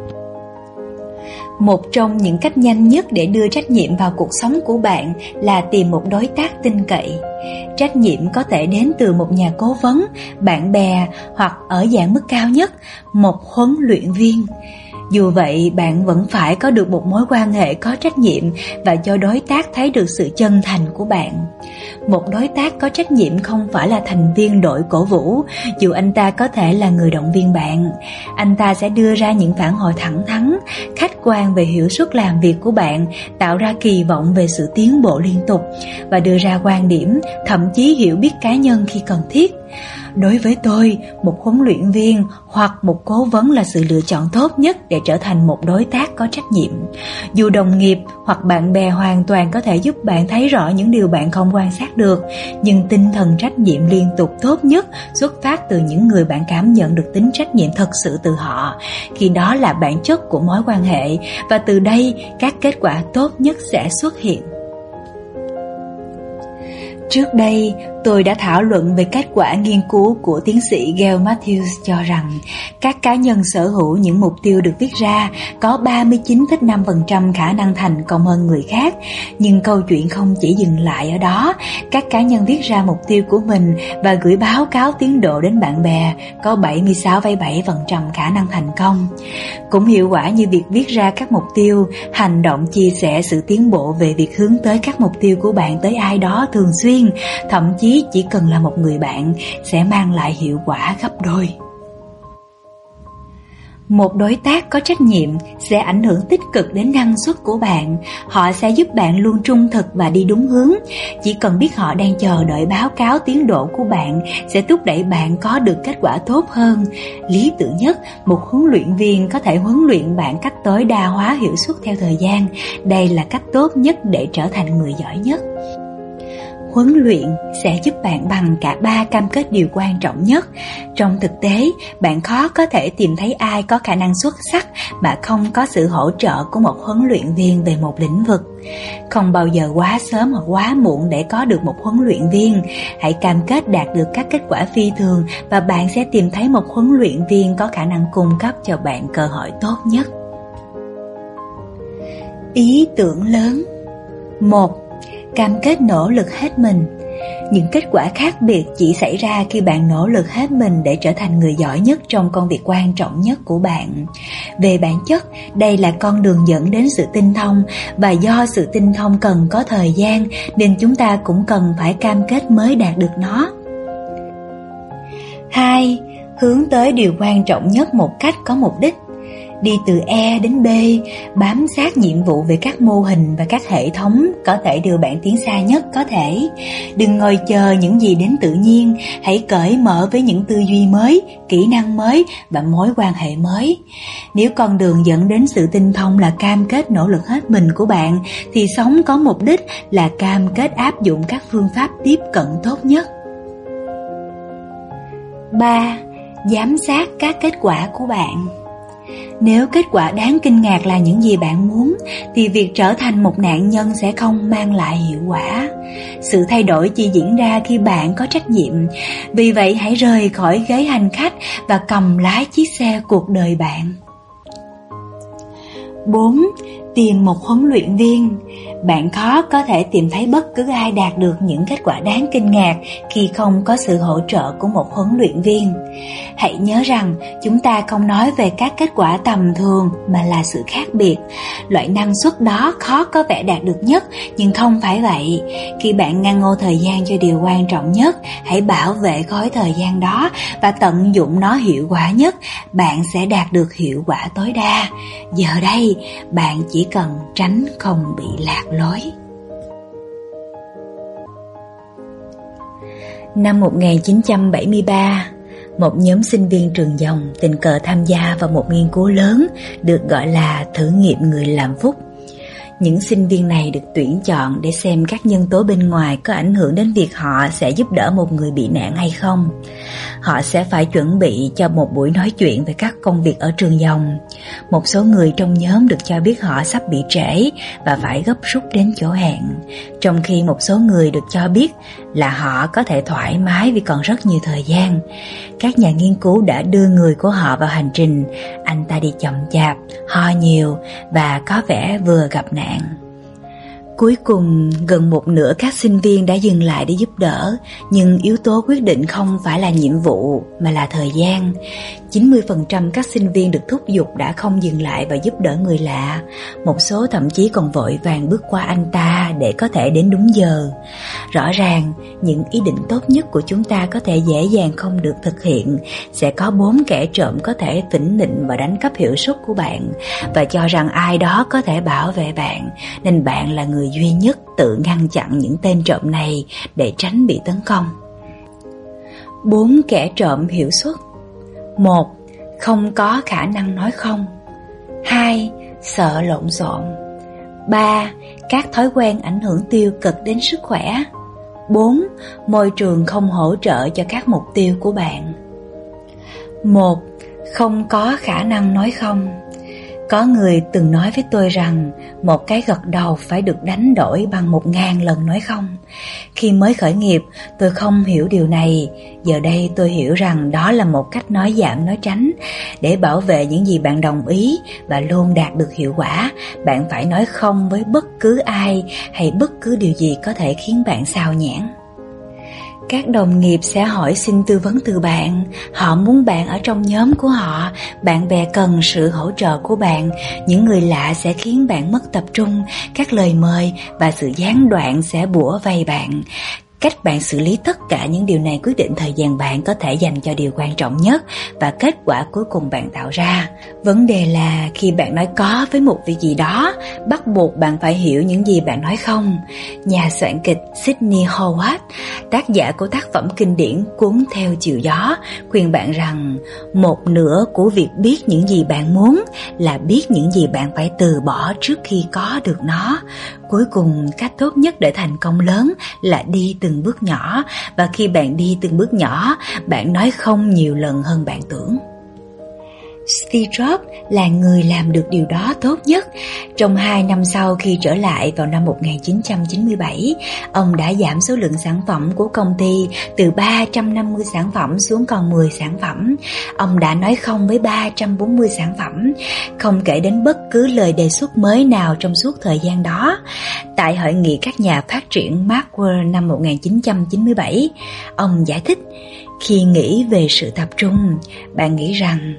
Một trong những cách nhanh nhất để đưa trách nhiệm vào cuộc sống của bạn là tìm một đối tác tin cậy. Trách nhiệm có thể đến từ một nhà cố vấn, bạn bè hoặc ở dạng mức cao nhất, một huấn luyện viên. Dù vậy, bạn vẫn phải có được một mối quan hệ có trách nhiệm và cho đối tác thấy được sự chân thành của bạn. Một đối tác có trách nhiệm không phải là thành viên đội cổ vũ, dù anh ta có thể là người động viên bạn. Anh ta sẽ đưa ra những phản hồi thẳng thắn, khách quan về hiệu suất làm việc của bạn, tạo ra kỳ vọng về sự tiến bộ liên tục và đưa ra quan điểm, thậm chí hiểu biết cá nhân khi cần thiết. Đối với tôi, một huấn luyện viên hoặc một cố vấn là sự lựa chọn tốt nhất để trở thành một đối tác có trách nhiệm. Dù đồng nghiệp hoặc bạn bè hoàn toàn có thể giúp bạn thấy rõ những điều bạn không quan sát được, nhưng tinh thần trách nhiệm liên tục tốt nhất xuất phát từ những người bạn cảm nhận được tính trách nhiệm thật sự từ họ, khi đó là bản chất của mối quan hệ, và từ đây các kết quả tốt nhất sẽ xuất hiện. Trước đây, tôi đã thảo luận về kết quả nghiên cứu của tiến sĩ Gail Matthews cho rằng các cá nhân sở hữu những mục tiêu được viết ra có 39,5% khả năng thành công hơn người khác. Nhưng câu chuyện không chỉ dừng lại ở đó. Các cá nhân viết ra mục tiêu của mình và gửi báo cáo tiến độ đến bạn bè có 76,7% khả năng thành công. Cũng hiệu quả như việc viết ra các mục tiêu, hành động chia sẻ sự tiến bộ về việc hướng tới các mục tiêu của bạn tới ai đó thường xuyên, thậm chí chỉ cần là một người bạn, sẽ mang lại hiệu quả gấp đôi. Một đối tác có trách nhiệm sẽ ảnh hưởng tích cực đến năng suất của bạn. Họ sẽ giúp bạn luôn trung thực và đi đúng hướng. Chỉ cần biết họ đang chờ đợi báo cáo tiến độ của bạn sẽ thúc đẩy bạn có được kết quả tốt hơn. Lý tưởng nhất, một huấn luyện viên có thể huấn luyện bạn cách tối đa hóa hiệu suất theo thời gian. Đây là cách tốt nhất để trở thành người giỏi nhất. Huấn luyện sẽ giúp bạn bằng cả 3 cam kết điều quan trọng nhất. Trong thực tế, bạn khó có thể tìm thấy ai có khả năng xuất sắc mà không có sự hỗ trợ của một huấn luyện viên về một lĩnh vực. Không bao giờ quá sớm hoặc quá muộn để có được một huấn luyện viên. Hãy cam kết đạt được các kết quả phi thường và bạn sẽ tìm thấy một huấn luyện viên có khả năng cung cấp cho bạn cơ hội tốt nhất. Ý tưởng lớn. 1. Cam kết nỗ lực hết mình. Những kết quả khác biệt chỉ xảy ra khi bạn nỗ lực hết mình để trở thành người giỏi nhất trong công việc quan trọng nhất của bạn. Về bản chất, đây là con đường dẫn đến sự tinh thông, và do sự tinh thông cần có thời gian nên chúng ta cũng cần phải cam kết mới đạt được nó. 2. Hướng tới điều quan trọng nhất một cách có mục đích. Đi từ E đến B, bám sát nhiệm vụ về các mô hình và các hệ thống có thể đưa bạn tiến xa nhất có thể. Đừng ngồi chờ những gì đến tự nhiên, hãy cởi mở với những tư duy mới, kỹ năng mới và mối quan hệ mới. Nếu con đường dẫn đến sự tinh thông là cam kết nỗ lực hết mình của bạn, thì sống có mục đích là cam kết áp dụng các phương pháp tiếp cận tốt nhất. 3. Giám sát các kết quả của bạn. Nếu kết quả đáng kinh ngạc là những gì bạn muốn, thì việc trở thành một nạn nhân sẽ không mang lại hiệu quả. Sự thay đổi chỉ diễn ra khi bạn có trách nhiệm. Vì vậy hãy rời khỏi ghế hành khách và cầm lái chiếc xe cuộc đời bạn. 4. Tìm một huấn luyện viên. Bạn khó có thể tìm thấy bất cứ ai đạt được những kết quả đáng kinh ngạc khi không có sự hỗ trợ của một huấn luyện viên. Hãy nhớ rằng chúng ta không nói về các kết quả tầm thường mà là sự khác biệt. Loại năng suất đó khó có vẻ đạt được nhất, nhưng không phải vậy. Khi bạn ngăn ô thời gian cho điều quan trọng nhất, hãy bảo vệ khối thời gian đó và tận dụng nó hiệu quả nhất. Bạn sẽ đạt được hiệu quả tối đa. Giờ đây, bạn chỉ cần tránh không bị lạc lối. Năm 1973, một nhóm sinh viên trường Dòng tình cờ tham gia vào một nghiên cứu lớn được gọi là thử nghiệm người làm phúc. Những sinh viên này được tuyển chọn để xem các nhân tố bên ngoài có ảnh hưởng đến việc họ sẽ giúp đỡ một người bị nạn hay không. Họ sẽ phải chuẩn bị cho một buổi nói chuyện về các công việc ở trường Dòng. Một số người trong nhóm được cho biết họ sắp bị trễ và phải gấp rút đến chỗ hẹn, trong khi một số người được cho biết là họ có thể thoải mái vì còn rất nhiều thời gian. Các nhà nghiên cứu đã đưa người của họ vào hành trình. Anh ta đi chậm chạp, ho nhiều và có vẻ vừa gặp nạn. Cuối cùng, gần một nửa các sinh viên đã dừng lại để giúp đỡ, nhưng yếu tố quyết định không phải là nhiệm vụ mà là thời gian. 90% các sinh viên được thúc giục đã không dừng lại và giúp đỡ người lạ. Một số thậm chí còn vội vàng bước qua anh ta để có thể đến đúng giờ. Rõ ràng, những ý định tốt nhất của chúng ta có thể dễ dàng không được thực hiện. Sẽ có 4 kẻ trộm có thể phỉnh nịnh và đánh cắp hiệu suất của bạn và cho rằng ai đó có thể bảo vệ bạn, nên bạn là người duy nhất tự ngăn chặn những tên trộm này để tránh bị tấn công. 4 kẻ trộm hiệu suất. 1. Không có khả năng nói không. 2. Sợ lộn xộn. 3. Các thói quen ảnh hưởng tiêu cực đến sức khỏe. 4. Môi trường không hỗ trợ cho các mục tiêu của bạn. 1. Không có khả năng nói không. Có người từng nói với tôi rằng một cái gật đầu phải được đánh đổi bằng 1000 lần nói không. Khi mới khởi nghiệp, tôi không hiểu điều này. Giờ đây tôi hiểu rằng đó là một cách nói giảm nói tránh. Để bảo vệ những gì bạn đồng ý và luôn đạt được hiệu quả, bạn phải nói không với bất cứ ai hay bất cứ điều gì có thể khiến bạn xao nhãng. Các đồng nghiệp sẽ hỏi xin tư vấn từ bạn. Họ muốn bạn ở trong nhóm của họ. Bạn bè cần sự hỗ trợ của bạn. Những người lạ sẽ khiến bạn mất tập trung. Các lời mời và sự gián đoạn sẽ bủa vây bạn. Cách bạn xử lý tất cả những điều này quyết định thời gian bạn có thể dành cho điều quan trọng nhất và kết quả cuối cùng bạn tạo ra. Vấn đề là khi bạn nói có với một việc gì đó, bắt buộc bạn phải hiểu những gì bạn nói không. Nhà soạn kịch Sidney Howard, tác giả của tác phẩm kinh điển Cuốn theo chiều gió, khuyên bạn rằng một nửa của việc biết những gì bạn muốn là biết những gì bạn phải từ bỏ trước khi có được nó. Cuối cùng, cách tốt nhất để thành công lớn là đi từng bước nhỏ, và khi bạn đi từng bước nhỏ, bạn nói không nhiều lần hơn bạn tưởng. Steve Jobs là người làm được điều đó tốt nhất. Trong 2 năm sau khi trở lại vào năm 1997, ông đã giảm số lượng sản phẩm của công ty từ 350 sản phẩm xuống còn 10 sản phẩm. Ông đã nói không với 340 sản phẩm, không kể đến bất cứ lời đề xuất mới nào trong suốt thời gian đó. Tại hội nghị các nhà phát triển Macworld năm 1997, ông giải thích, khi nghĩ về sự tập trung, bạn nghĩ rằng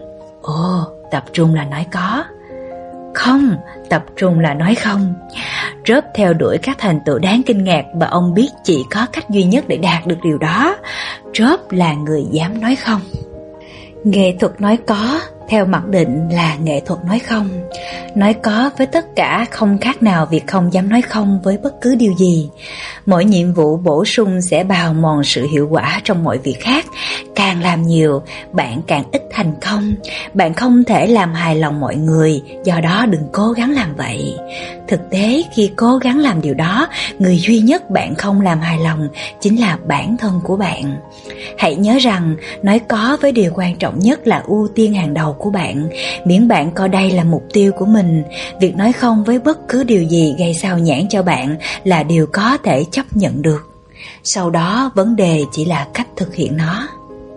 tập trung là nói có. Không, tập trung là nói không. Jobs theo đuổi các thành tựu đáng kinh ngạc và ông biết chỉ có cách duy nhất để đạt được điều đó. Jobs là người dám nói không. Nghệ thuật nói có theo mặc định là nghệ thuật nói không. Nói có với tất cả không khác nào việc không dám nói không với bất cứ điều gì. Mỗi nhiệm vụ bổ sung sẽ bào mòn sự hiệu quả trong mọi việc khác. Càng làm nhiều, bạn càng ít thành công. Bạn không thể làm hài lòng mọi người, do đó đừng cố gắng làm vậy. Thực tế, khi cố gắng làm điều đó, người duy nhất bạn không làm hài lòng chính là bản thân của bạn. Hãy nhớ rằng, nói có với điều quan trọng nhất là ưu tiên hàng đầu của bạn. Miễn bạn coi đây là mục tiêu của mình, việc nói không với bất cứ điều gì gây xao nhãng cho bạn là điều có thể chấp nhận được. Sau đó, vấn đề chỉ là cách thực hiện nó.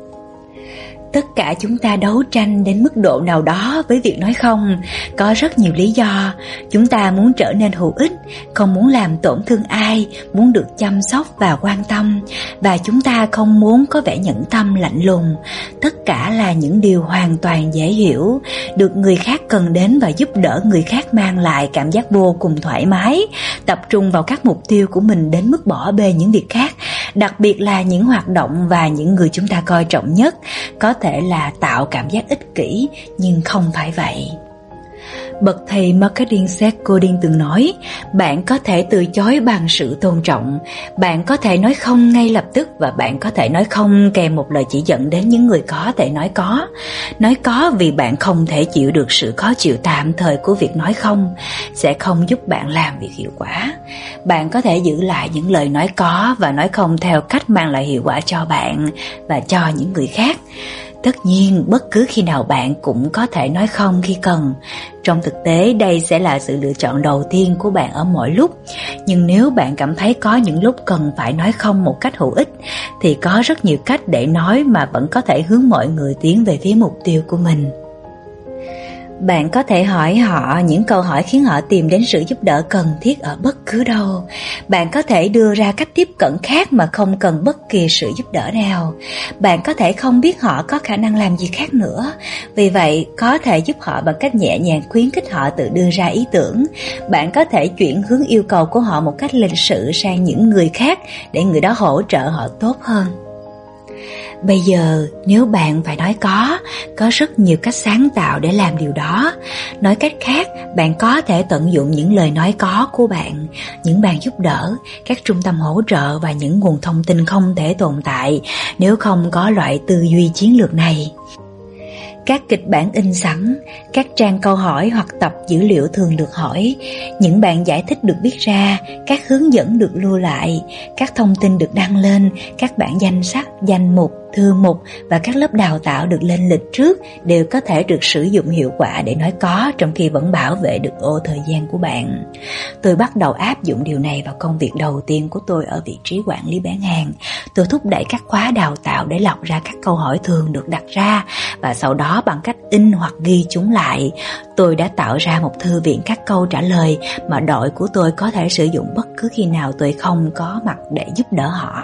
Tất cả chúng ta đấu tranh đến mức độ nào đó với việc nói không. Có rất nhiều lý do. Chúng ta muốn trở nên hữu ích, không muốn làm tổn thương ai, muốn được chăm sóc và quan tâm, và chúng ta không muốn có vẻ nhẫn tâm lạnh lùng. Tất cả là những điều hoàn toàn dễ hiểu. Được người khác cần đến và giúp đỡ người khác mang lại cảm giác vô cùng thoải mái. Tập trung vào các mục tiêu của mình đến mức bỏ bê những việc khác, đặc biệt là những hoạt động và những người chúng ta coi trọng nhất. Có thể là tạo cảm giác ích kỷ, nhưng không phải vậy. Bậc thầy marketing Seth Godin từng nói, bạn có thể từ chối bằng sự tôn trọng, bạn có thể nói không ngay lập tức, và bạn có thể nói không kèm một lời chỉ dẫn đến những người có thể nói có. Nói có vì bạn không thể chịu được sự khó chịu tạm thời của việc nói không, sẽ không giúp bạn làm việc hiệu quả. Bạn có thể giữ lại những lời nói có và nói không theo cách mang lại hiệu quả cho bạn và cho những người khác. Tất nhiên, bất cứ khi nào bạn cũng có thể nói không khi cần. Trong thực tế, đây sẽ là sự lựa chọn đầu tiên của bạn ở mọi lúc. Nhưng nếu bạn cảm thấy có những lúc cần phải nói không một cách hữu ích, thì có rất nhiều cách để nói mà vẫn có thể hướng mọi người tiến về phía mục tiêu của mình. Bạn có thể hỏi họ những câu hỏi khiến họ tìm đến sự giúp đỡ cần thiết ở bất cứ đâu. Bạn có thể đưa ra cách tiếp cận khác mà không cần bất kỳ sự giúp đỡ nào. Bạn có thể không biết họ có khả năng làm gì khác nữa. Vì vậy, có thể giúp họ bằng cách nhẹ nhàng khuyến khích họ tự đưa ra ý tưởng. Bạn có thể chuyển hướng yêu cầu của họ một cách lịch sự sang những người khác để người đó hỗ trợ họ tốt hơn. Bây giờ nếu bạn phải nói có rất nhiều cách sáng tạo để làm điều đó. Nói cách khác, bạn có thể tận dụng những lời nói có của bạn, những bàn giúp đỡ, các trung tâm hỗ trợ và những nguồn thông tin không thể tồn tại nếu không có loại tư duy chiến lược này. Các kịch bản in sẵn, các trang câu hỏi hoặc tập dữ liệu thường được hỏi, những bản giải thích được viết ra, các hướng dẫn được lưu lại, các thông tin được đăng lên, các bản danh sách, danh mục, thư mục và các lớp đào tạo được lên lịch trước đều có thể được sử dụng hiệu quả để nói có trong khi vẫn bảo vệ được ô thời gian của bạn. Tôi bắt đầu áp dụng điều này vào công việc đầu tiên của tôi ở vị trí quản lý bán hàng. Tôi thúc đẩy các khóa đào tạo để lọc ra các câu hỏi thường được đặt ra và sau đó bằng cách in hoặc ghi chúng lại, tôi đã tạo ra một thư viện các câu trả lời mà đội của tôi có thể sử dụng bất cứ khi nào tôi không có mặt để giúp đỡ họ.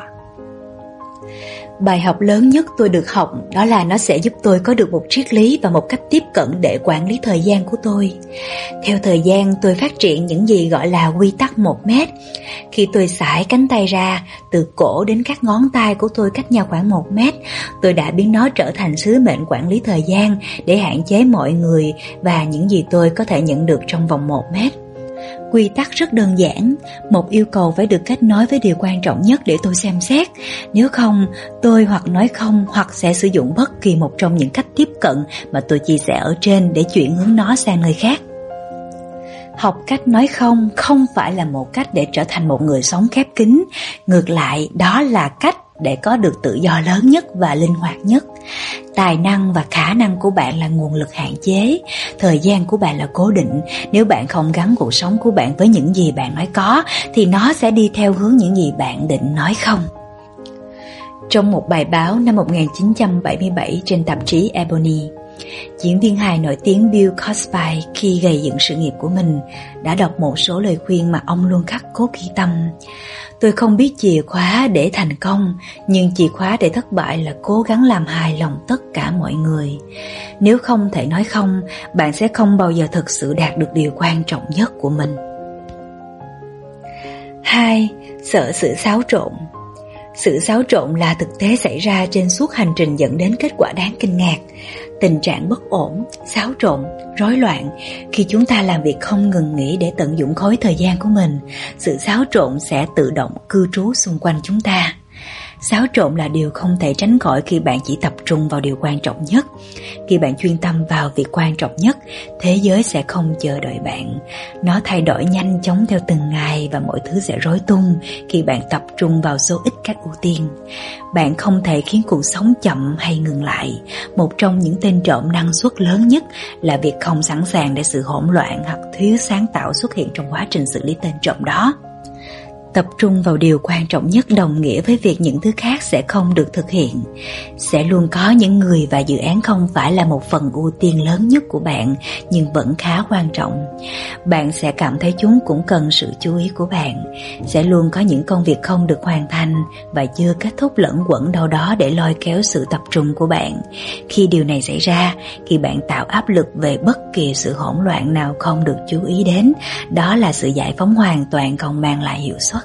Bài học lớn nhất tôi được học đó là nó sẽ giúp tôi có được một triết lý và một cách tiếp cận để quản lý thời gian của tôi. Theo thời gian, tôi phát triển những gì gọi là quy tắc 1 mét. Khi tôi xải cánh tay ra, từ cổ đến các ngón tay của tôi cách nhau khoảng 1 mét, tôi đã biến nó trở thành sứ mệnh quản lý thời gian để hạn chế mọi người và những gì tôi có thể nhận được trong vòng 1 mét. Quy tắc rất đơn giản, một yêu cầu phải được kết nối với điều quan trọng nhất để tôi xem xét. Nếu không, tôi hoặc nói không hoặc sẽ sử dụng bất kỳ một trong những cách tiếp cận mà tôi chia sẻ ở trên để chuyển hướng nó sang nơi khác. Học cách nói không phải là một cách để trở thành một người sống khép kín. Ngược lại, đó là cách để có được tự do lớn nhất và linh hoạt nhất. Tài năng và khả năng của bạn là nguồn lực hạn chế. Thời gian của bạn là cố định. Nếu bạn không gắn cuộc sống của bạn với những gì bạn nói có, thì nó sẽ đi theo hướng những gì bạn định nói không. Trong một bài báo năm 1977 trên tạp chí Ebony, diễn viên hài nổi tiếng Bill Cosby khi gây dựng sự nghiệp của mình đã đọc một số lời khuyên mà ông luôn khắc cốt ghi tâm. Tôi không biết chìa khóa để thành công, nhưng chìa khóa để thất bại là cố gắng làm hài lòng tất cả mọi người. Nếu không thể nói không, bạn sẽ không bao giờ thực sự đạt được điều quan trọng nhất của mình. 2. Sợ sự xáo trộn. Sự xáo trộn là thực tế xảy ra trên suốt hành trình dẫn đến kết quả đáng kinh ngạc. Tình trạng bất ổn, xáo trộn, rối loạn. Khi chúng ta làm việc không ngừng nghỉ để tận dụng khối thời gian của mình, sự xáo trộn sẽ tự động cư trú xung quanh chúng ta. Xáo trộn là điều không thể tránh khỏi khi bạn chỉ tập trung vào điều quan trọng nhất. Khi bạn chuyên tâm vào việc quan trọng nhất, thế giới sẽ không chờ đợi bạn. Nó thay đổi nhanh chóng theo từng ngày và mọi thứ sẽ rối tung khi bạn tập trung vào số ít cách ưu tiên. Bạn không thể khiến cuộc sống chậm hay ngừng lại. Một trong những tên trộm năng suất lớn nhất là việc không sẵn sàng để sự hỗn loạn hoặc thiếu sáng tạo xuất hiện trong quá trình xử lý tên trộm đó. Tập trung vào điều quan trọng nhất đồng nghĩa với việc những thứ khác sẽ không được thực hiện. Sẽ luôn có những người và dự án không phải là một phần ưu tiên lớn nhất của bạn, nhưng vẫn khá quan trọng. Bạn sẽ cảm thấy chúng cũng cần sự chú ý của bạn. Sẽ luôn có những công việc không được hoàn thành và chưa kết thúc lẫn quẩn đâu đó để lôi kéo sự tập trung của bạn. Khi điều này xảy ra, khi bạn tạo áp lực về bất kỳ sự hỗn loạn nào không được chú ý đến, đó là sự giải phóng hoàn toàn không mang lại hiệu suất.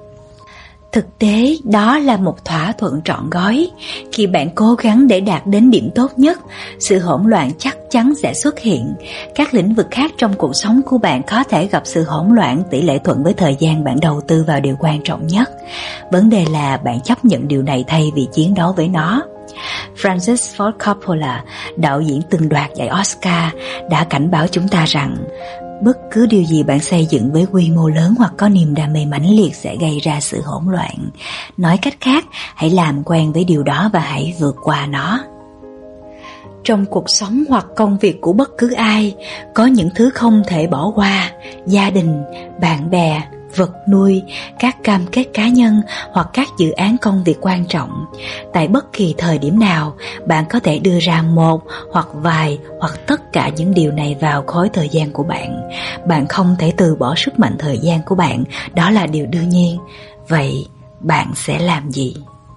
Thực tế, đó là một thỏa thuận trọn gói. Khi bạn cố gắng để đạt đến điểm tốt nhất, sự hỗn loạn chắc chắn sẽ xuất hiện. Các lĩnh vực khác trong cuộc sống của bạn có thể gặp sự hỗn loạn tỷ lệ thuận với thời gian bạn đầu tư vào điều quan trọng nhất. Vấn đề là bạn chấp nhận điều này thay vì chiến đấu với nó. Francis Ford Coppola, đạo diễn từng đoạt giải Oscar, đã cảnh báo chúng ta rằng bất cứ điều gì bạn xây dựng với quy mô lớn hoặc có niềm đam mê mãnh liệt sẽ gây ra sự hỗn loạn. Nói cách khác, hãy làm quen với điều đó và hãy vượt qua nó. Trong cuộc sống hoặc công việc của bất cứ ai, có những thứ không thể bỏ qua: gia đình, bạn bè, vật nuôi, các cam kết cá nhân hoặc các dự án công việc quan trọng. Tại bất kỳ thời điểm nào, bạn có thể đưa ra một hoặc vài hoặc tất cả những điều này vào khối thời gian của bạn. Bạn không thể từ bỏ sức mạnh thời gian của bạn, đó là điều đương nhiên. Vậy, bạn sẽ làm gì?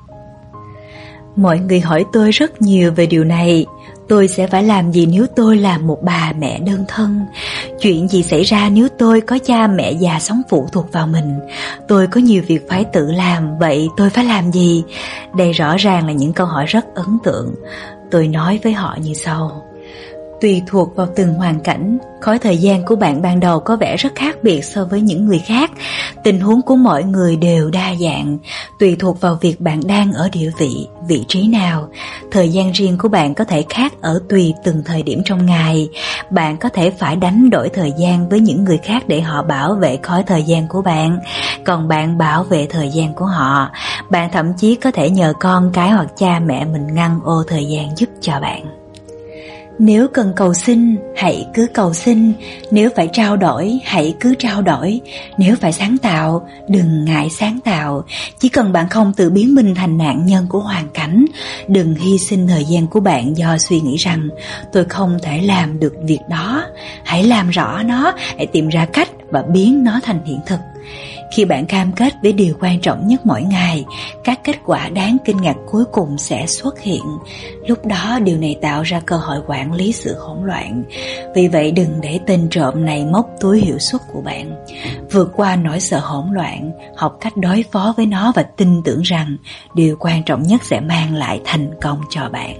Mọi người hỏi tôi rất nhiều về điều này. Tôi sẽ phải làm gì nếu tôi là một bà mẹ đơn thân? Chuyện gì xảy ra nếu tôi có cha mẹ già sống phụ thuộc vào mình? Tôi có nhiều việc phải tự làm, vậy tôi phải làm gì? Đây rõ ràng là những câu hỏi rất ấn tượng. Tôi nói với họ như sau: tùy thuộc vào từng hoàn cảnh, khối thời gian của bạn ban đầu có vẻ rất khác biệt so với những người khác. Tình huống của mọi người đều đa dạng, tùy thuộc vào việc bạn đang ở địa vị, vị trí nào. Thời gian riêng của bạn có thể khác ở tùy từng thời điểm trong ngày. Bạn có thể phải đánh đổi thời gian với những người khác để họ bảo vệ khối thời gian của bạn, còn bạn bảo vệ thời gian của họ. Bạn thậm chí có thể nhờ con cái hoặc cha mẹ mình ngăn ô thời gian giúp cho bạn. Nếu cần cầu xin, hãy cứ cầu xin. Nếu phải trao đổi, hãy cứ trao đổi. Nếu phải sáng tạo, đừng ngại sáng tạo. Chỉ cần bạn không tự biến mình thành nạn nhân của hoàn cảnh. Đừng hy sinh thời gian của bạn do suy nghĩ rằng tôi không thể làm được việc đó. Hãy làm rõ nó, hãy tìm ra cách và biến nó thành hiện thực. Khi bạn cam kết với điều quan trọng nhất mỗi ngày, các kết quả đáng kinh ngạc cuối cùng sẽ xuất hiện. Lúc đó điều này tạo ra cơ hội quản lý sự hỗn loạn. Vì vậy đừng để tên trộm này móc túi hiệu suất của bạn. Vượt qua nỗi sợ hỗn loạn, học cách đối phó với nó và tin tưởng rằng điều quan trọng nhất sẽ mang lại thành công cho bạn.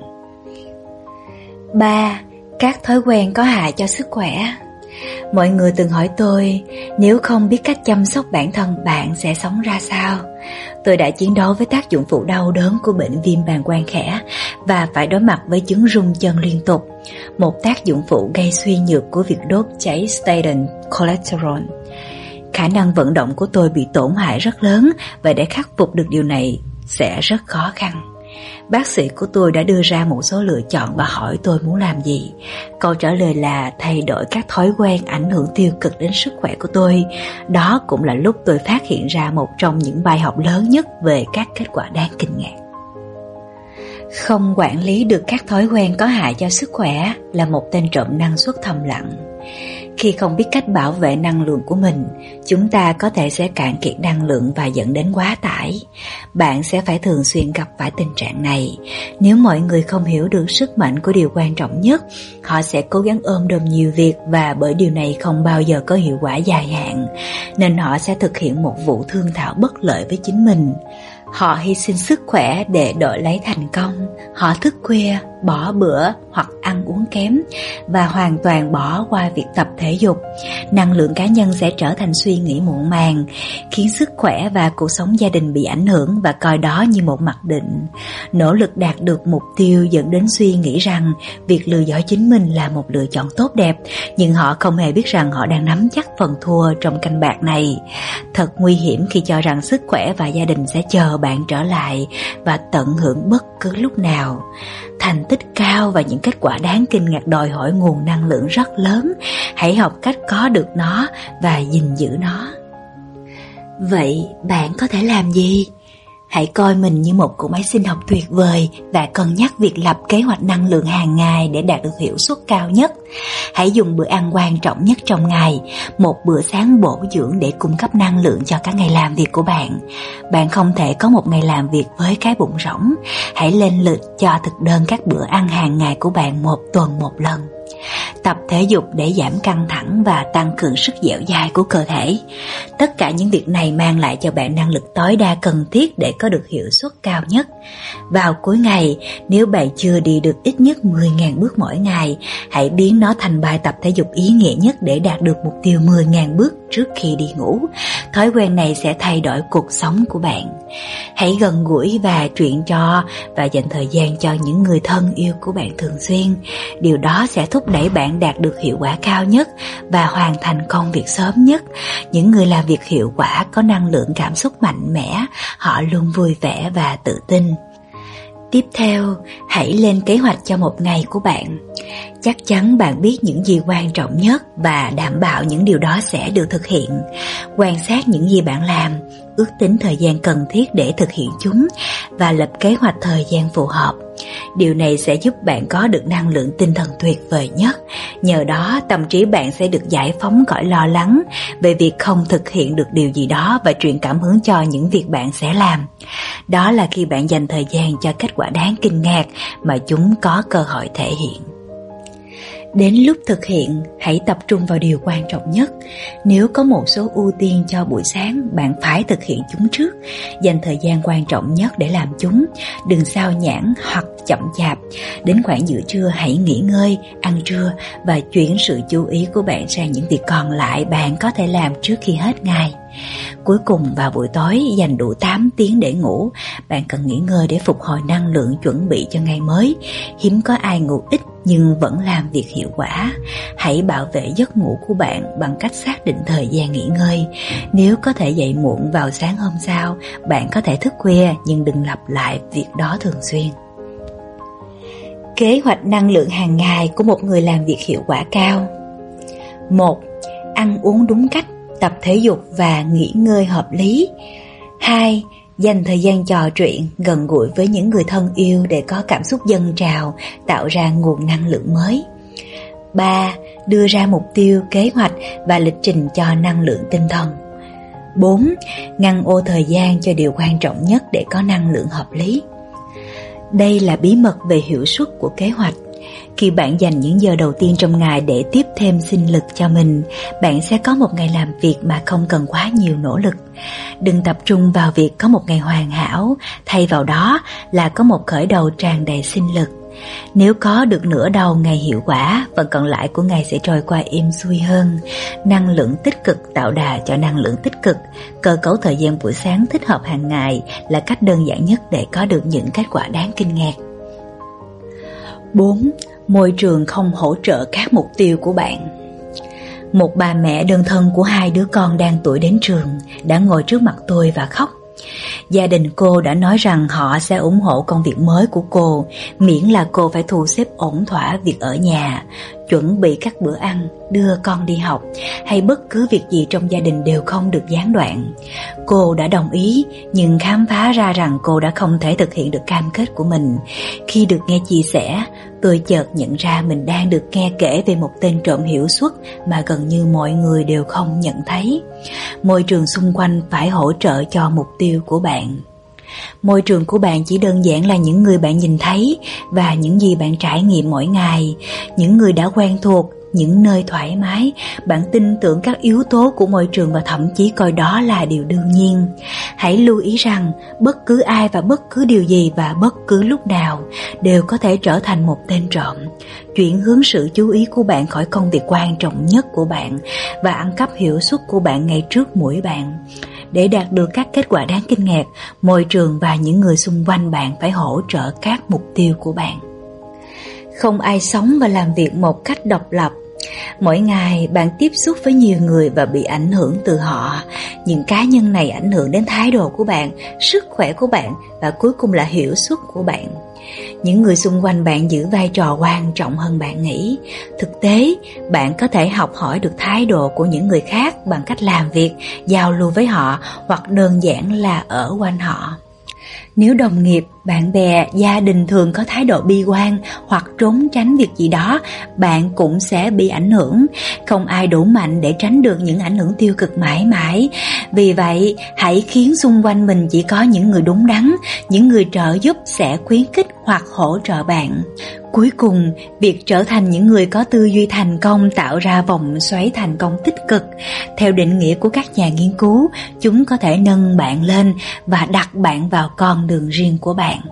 3. Các thói quen có hại cho sức khỏe. Mọi người từng hỏi tôi, nếu không biết cách chăm sóc bản thân, bạn sẽ sống ra sao? Tôi đã chiến đấu với tác dụng phụ đau đớn của bệnh viêm bàng quang khẽ và phải đối mặt với chứng rung chân liên tục, một tác dụng phụ gây suy nhược của việc đốt cháy statin cholesterol. Khả năng vận động của tôi bị tổn hại rất lớn và để khắc phục được điều này sẽ rất khó khăn. Bác sĩ của tôi đã đưa ra một số lựa chọn và hỏi tôi muốn làm gì. Câu trả lời là thay đổi các thói quen ảnh hưởng tiêu cực đến sức khỏe của tôi. Đó cũng là lúc tôi phát hiện ra một trong những bài học lớn nhất về các kết quả đáng kinh ngạc. Không quản lý được các thói quen có hại cho sức khỏe là một tên trộm năng suất thầm lặng. Khi không biết cách bảo vệ năng lượng của mình, chúng ta có thể sẽ cạn kiệt năng lượng và dẫn đến quá tải. Bạn sẽ phải thường xuyên gặp phải tình trạng này. Nếu mọi người không hiểu được sức mạnh của điều quan trọng nhất, họ sẽ cố gắng ôm đồm nhiều việc và bởi điều này không bao giờ có hiệu quả dài hạn, nên họ sẽ thực hiện một vụ thương thảo bất lợi với chính mình. Họ hy sinh sức khỏe để đổi lấy thành công. Họ thức khuya, bỏ bữa hoặc ăn uống kém và hoàn toàn bỏ qua việc tập thể dục. Năng lượng cá nhân sẽ trở thành suy nghĩ muộn màng, khiến sức khỏe và cuộc sống gia đình bị ảnh hưởng và coi đó như một mặc định. Nỗ lực đạt được mục tiêu dẫn đến suy nghĩ rằng việc lừa dối chính mình là một lựa chọn tốt đẹp, nhưng họ không hề biết rằng họ đang nắm chắc phần thua trong canh bạc này. Thật nguy hiểm khi cho rằng sức khỏe và gia đình sẽ chờ bạn trở lại và tận hưởng bất cứ lúc nào. Thành tích cao và những kết quả đáng kinh ngạc đòi hỏi nguồn năng lượng rất lớn. Hãy học cách có được nó và gìn giữ nó. Vậy bạn có thể làm gì? Hãy coi mình như một cỗ máy sinh học tuyệt vời và cân nhắc việc lập kế hoạch năng lượng hàng ngày để đạt được hiệu suất cao nhất. Hãy dùng bữa ăn quan trọng nhất trong ngày, một bữa sáng bổ dưỡng để cung cấp năng lượng cho các ngày làm việc của bạn. Bạn không thể có một ngày làm việc với cái bụng rỗng. Hãy lên lịch cho thực đơn các bữa ăn hàng ngày của bạn một tuần một lần. Tập thể dục để giảm căng thẳng và tăng cường sức dẻo dai của cơ thể. Tất cả những việc này mang lại cho bạn năng lực tối đa cần thiết để có được hiệu suất cao nhất. Vào cuối ngày, nếu bạn chưa đi được ít nhất 10.000 bước mỗi ngày, hãy biến nó thành bài tập thể dục ý nghĩa nhất để đạt được mục tiêu 10.000 bước trước khi đi ngủ. Thói quen này sẽ thay đổi cuộc sống của bạn. Hãy gần gũi và chuyện trò và dành thời gian cho những người thân yêu của bạn thường xuyên. Điều đó sẽ thúc đẩy bạn đạt được hiệu quả cao nhất và hoàn thành công việc sớm nhất. Những người làm việc hiệu quả có năng lượng cảm xúc mạnh mẽ, họ luôn vui vẻ và tự tin. Tiếp theo, hãy lên kế hoạch cho một ngày của bạn. Chắc chắn bạn biết những gì quan trọng nhất và đảm bảo những điều đó sẽ được thực hiện. Quan sát những gì bạn làm, ước tính thời gian cần thiết để thực hiện chúng và lập kế hoạch thời gian phù hợp. Điều này sẽ giúp bạn có được năng lượng tinh thần tuyệt vời nhất. Nhờ đó, tâm trí bạn sẽ được giải phóng khỏi lo lắng về việc không thực hiện được điều gì đó và truyền cảm hứng cho những việc bạn sẽ làm. Đó là khi bạn dành thời gian cho kết quả đáng kinh ngạc mà chúng có cơ hội thể hiện. Đến lúc thực hiện, hãy tập trung vào điều quan trọng nhất. Nếu có một số ưu tiên cho buổi sáng, bạn phải thực hiện chúng trước. Dành thời gian quan trọng nhất để làm chúng. Đừng sao nhãng hoặc chậm chạp. Đến khoảng giữa trưa hãy nghỉ ngơi, ăn trưa và chuyển sự chú ý của bạn sang những việc còn lại bạn có thể làm trước khi hết ngày. Cuối cùng vào buổi tối dành đủ 8 tiếng để ngủ. Bạn cần nghỉ ngơi để phục hồi năng lượng chuẩn bị cho ngày mới. Hiếm có ai ngủ ít nhưng vẫn làm việc hiệu quả. Hãy bảo vệ giấc ngủ của bạn bằng cách xác định thời gian nghỉ ngơi. Nếu có thể dậy muộn vào sáng hôm sau, bạn có thể thức khuya nhưng đừng lặp lại việc đó thường xuyên. Kế hoạch năng lượng hàng ngày của một người làm việc hiệu quả cao. 1. Ăn uống đúng cách, tập thể dục và nghỉ ngơi hợp lý. 2. Dành thời gian trò chuyện, gần gũi với những người thân yêu để có cảm xúc dâng trào, tạo ra nguồn năng lượng mới. 3. Đưa ra mục tiêu, kế hoạch và lịch trình cho năng lượng tinh thần. 4. Ngăn ô thời gian cho điều quan trọng nhất để có năng lượng hợp lý. Đây là bí mật về hiệu suất của kế hoạch. Khi bạn dành những giờ đầu tiên trong ngày để tiếp thêm sinh lực cho mình, bạn sẽ có một ngày làm việc mà không cần quá nhiều nỗ lực. Đừng tập trung vào việc có một ngày hoàn hảo, thay vào đó là có một khởi đầu tràn đầy sinh lực. Nếu có được nửa đầu ngày hiệu quả, phần còn lại của ngày sẽ trôi qua êm xuôi hơn. Năng lượng tích cực tạo đà cho năng lượng tích cực. Cơ cấu thời gian buổi sáng thích hợp hàng ngày là cách đơn giản nhất để có được những kết quả đáng kinh ngạc. 4. Môi trường không hỗ trợ các mục tiêu của bạn. Một bà mẹ đơn thân của 2 đứa con đang tuổi đến trường đã ngồi trước mặt tôi và khóc. Gia đình cô đã nói rằng họ sẽ ủng hộ công việc mới của cô, miễn là cô phải thu xếp ổn thỏa việc ở nhà, chuẩn bị các bữa ăn, đưa con đi học, hay bất cứ việc gì trong gia đình đều không được gián đoạn. Cô đã đồng ý, nhưng khám phá ra rằng cô đã không thể thực hiện được cam kết của mình. Khi được nghe chia sẻ, tôi chợt nhận ra mình đang được nghe kể về một tên trộm hiệu suất mà gần như mọi người đều không nhận thấy. Môi trường xung quanh phải hỗ trợ cho mục tiêu của bạn. Môi trường của bạn chỉ đơn giản là những người bạn nhìn thấy và những gì bạn trải nghiệm mỗi ngày, những người đã quen thuộc, những nơi thoải mái. Bạn tin tưởng các yếu tố của môi trường và thậm chí coi đó là điều đương nhiên. Hãy lưu ý rằng bất cứ ai và bất cứ điều gì và bất cứ lúc nào đều có thể trở thành một tên trộm. Chuyển hướng sự chú ý của bạn khỏi công việc quan trọng nhất của bạn và ăn cắp hiệu suất của bạn ngay trước mũi bạn. Để đạt được các kết quả đáng kinh ngạc, môi trường và những người xung quanh bạn phải hỗ trợ các mục tiêu của bạn. Không ai sống và làm việc một cách độc lập. Mỗi ngày bạn tiếp xúc với nhiều người và bị ảnh hưởng từ họ. Những cá nhân này ảnh hưởng đến thái độ của bạn, sức khỏe của bạn và cuối cùng là hiệu suất của bạn. Những người xung quanh bạn giữ vai trò quan trọng hơn bạn nghĩ. Thực tế, bạn có thể học hỏi được thái độ của những người khác bằng cách làm việc, giao lưu với họ hoặc đơn giản là ở quanh họ. Nếu đồng nghiệp, bạn bè, gia đình thường có thái độ bi quan hoặc trốn tránh việc gì đó, bạn cũng sẽ bị ảnh hưởng. Không ai đủ mạnh để tránh được những ảnh hưởng tiêu cực mãi mãi. Vì vậy, hãy khiến xung quanh mình chỉ có những người đúng đắn, những người trợ giúp sẽ khuyến khích hoặc hỗ trợ bạn. Cuối cùng, việc trở thành những người có tư duy thành công tạo ra vòng xoáy thành công tích cực. Theo định nghĩa của các nhà nghiên cứu, chúng có thể nâng bạn lên và đặt bạn vào con đường riêng của bạn.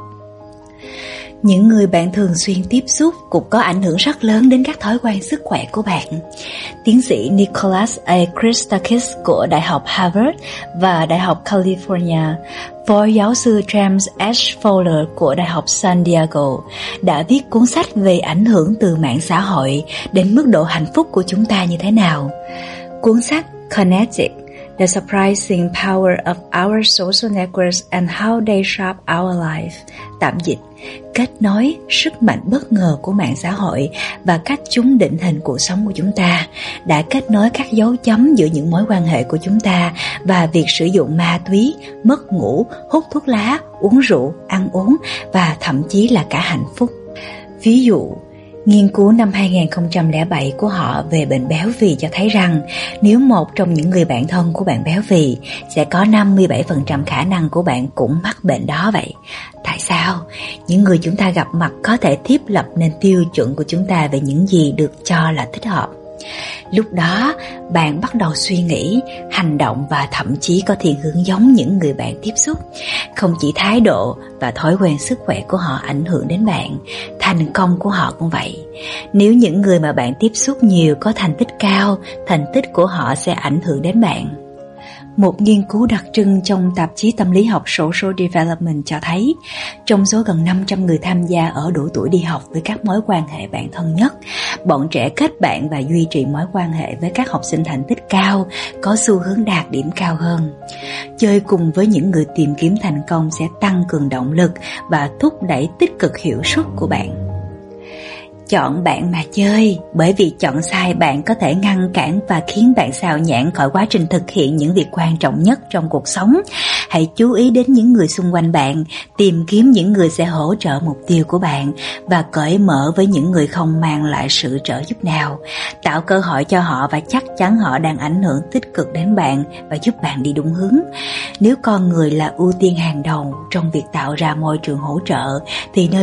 Những người bạn thường xuyên tiếp xúc cũng có ảnh hưởng rất lớn đến các thói quen sức khỏe của bạn. Tiến sĩ Nicholas A. Christakis của Đại học Harvard và Đại học California, phó giáo sư James H. Fowler của Đại học San Diego đã viết cuốn sách về ảnh hưởng từ mạng xã hội đến mức độ hạnh phúc của chúng ta như thế nào. Cuốn sách Connected: The Surprising Power of Our Social Networks and How They Shape Our Life, tạm dịch: kết nối, sức mạnh bất ngờ của mạng xã hội và cách chúng định hình cuộc sống của chúng ta, đã kết nối các dấu chấm giữa những mối quan hệ của chúng ta và việc sử dụng ma túy, mất ngủ, hút thuốc lá, uống rượu, ăn uống và thậm chí là cả hạnh phúc. Ví dụ, Nghiên cứu năm 2007 của họ về bệnh béo phì cho thấy rằng nếu một trong những người bạn thân của bạn béo phì, sẽ có 57% khả năng của bạn cũng mắc bệnh đó vậy. Tại sao? Những người chúng ta gặp mặt có thể thiết lập nên tiêu chuẩn của chúng ta về những gì được cho là thích hợp. Lúc đó, bạn bắt đầu suy nghĩ, hành động và thậm chí có thiên hướng giống những người bạn tiếp xúc. Không chỉ thái độ và thói quen sức khỏe của họ ảnh hưởng đến bạn, thành công của họ cũng vậy. Nếu những người mà bạn tiếp xúc nhiều có thành tích cao, thành tích của họ sẽ ảnh hưởng đến bạn. Một nghiên cứu đặc trưng trong tạp chí tâm lý học Social Development cho thấy, trong số gần 500 người tham gia ở độ tuổi đi học với các mối quan hệ bạn thân nhất, bọn trẻ kết bạn và duy trì mối quan hệ với các học sinh thành tích cao có xu hướng đạt điểm cao hơn. Chơi cùng với những người tìm kiếm thành công sẽ tăng cường động lực và thúc đẩy tích cực hiệu suất của bạn. Chọn bạn mà chơi, bởi vì chọn sai bạn có thể ngăn cản và khiến bạn xao nhãng khỏi quá trình thực hiện những việc quan trọng nhất trong cuộc sống. Hãy chú ý đến những người xung quanh bạn, tìm kiếm những người sẽ hỗ trợ mục tiêu của bạn và cởi mở với những người không mang lại sự trợ giúp nào. Tạo cơ hội cho họ và chắc chắn họ đang ảnh hưởng tích cực đến bạn và giúp bạn đi đúng hướng. Nếu con người là ưu tiên hàng đầu trong việc tạo ra môi trường hỗ trợ, thì nơi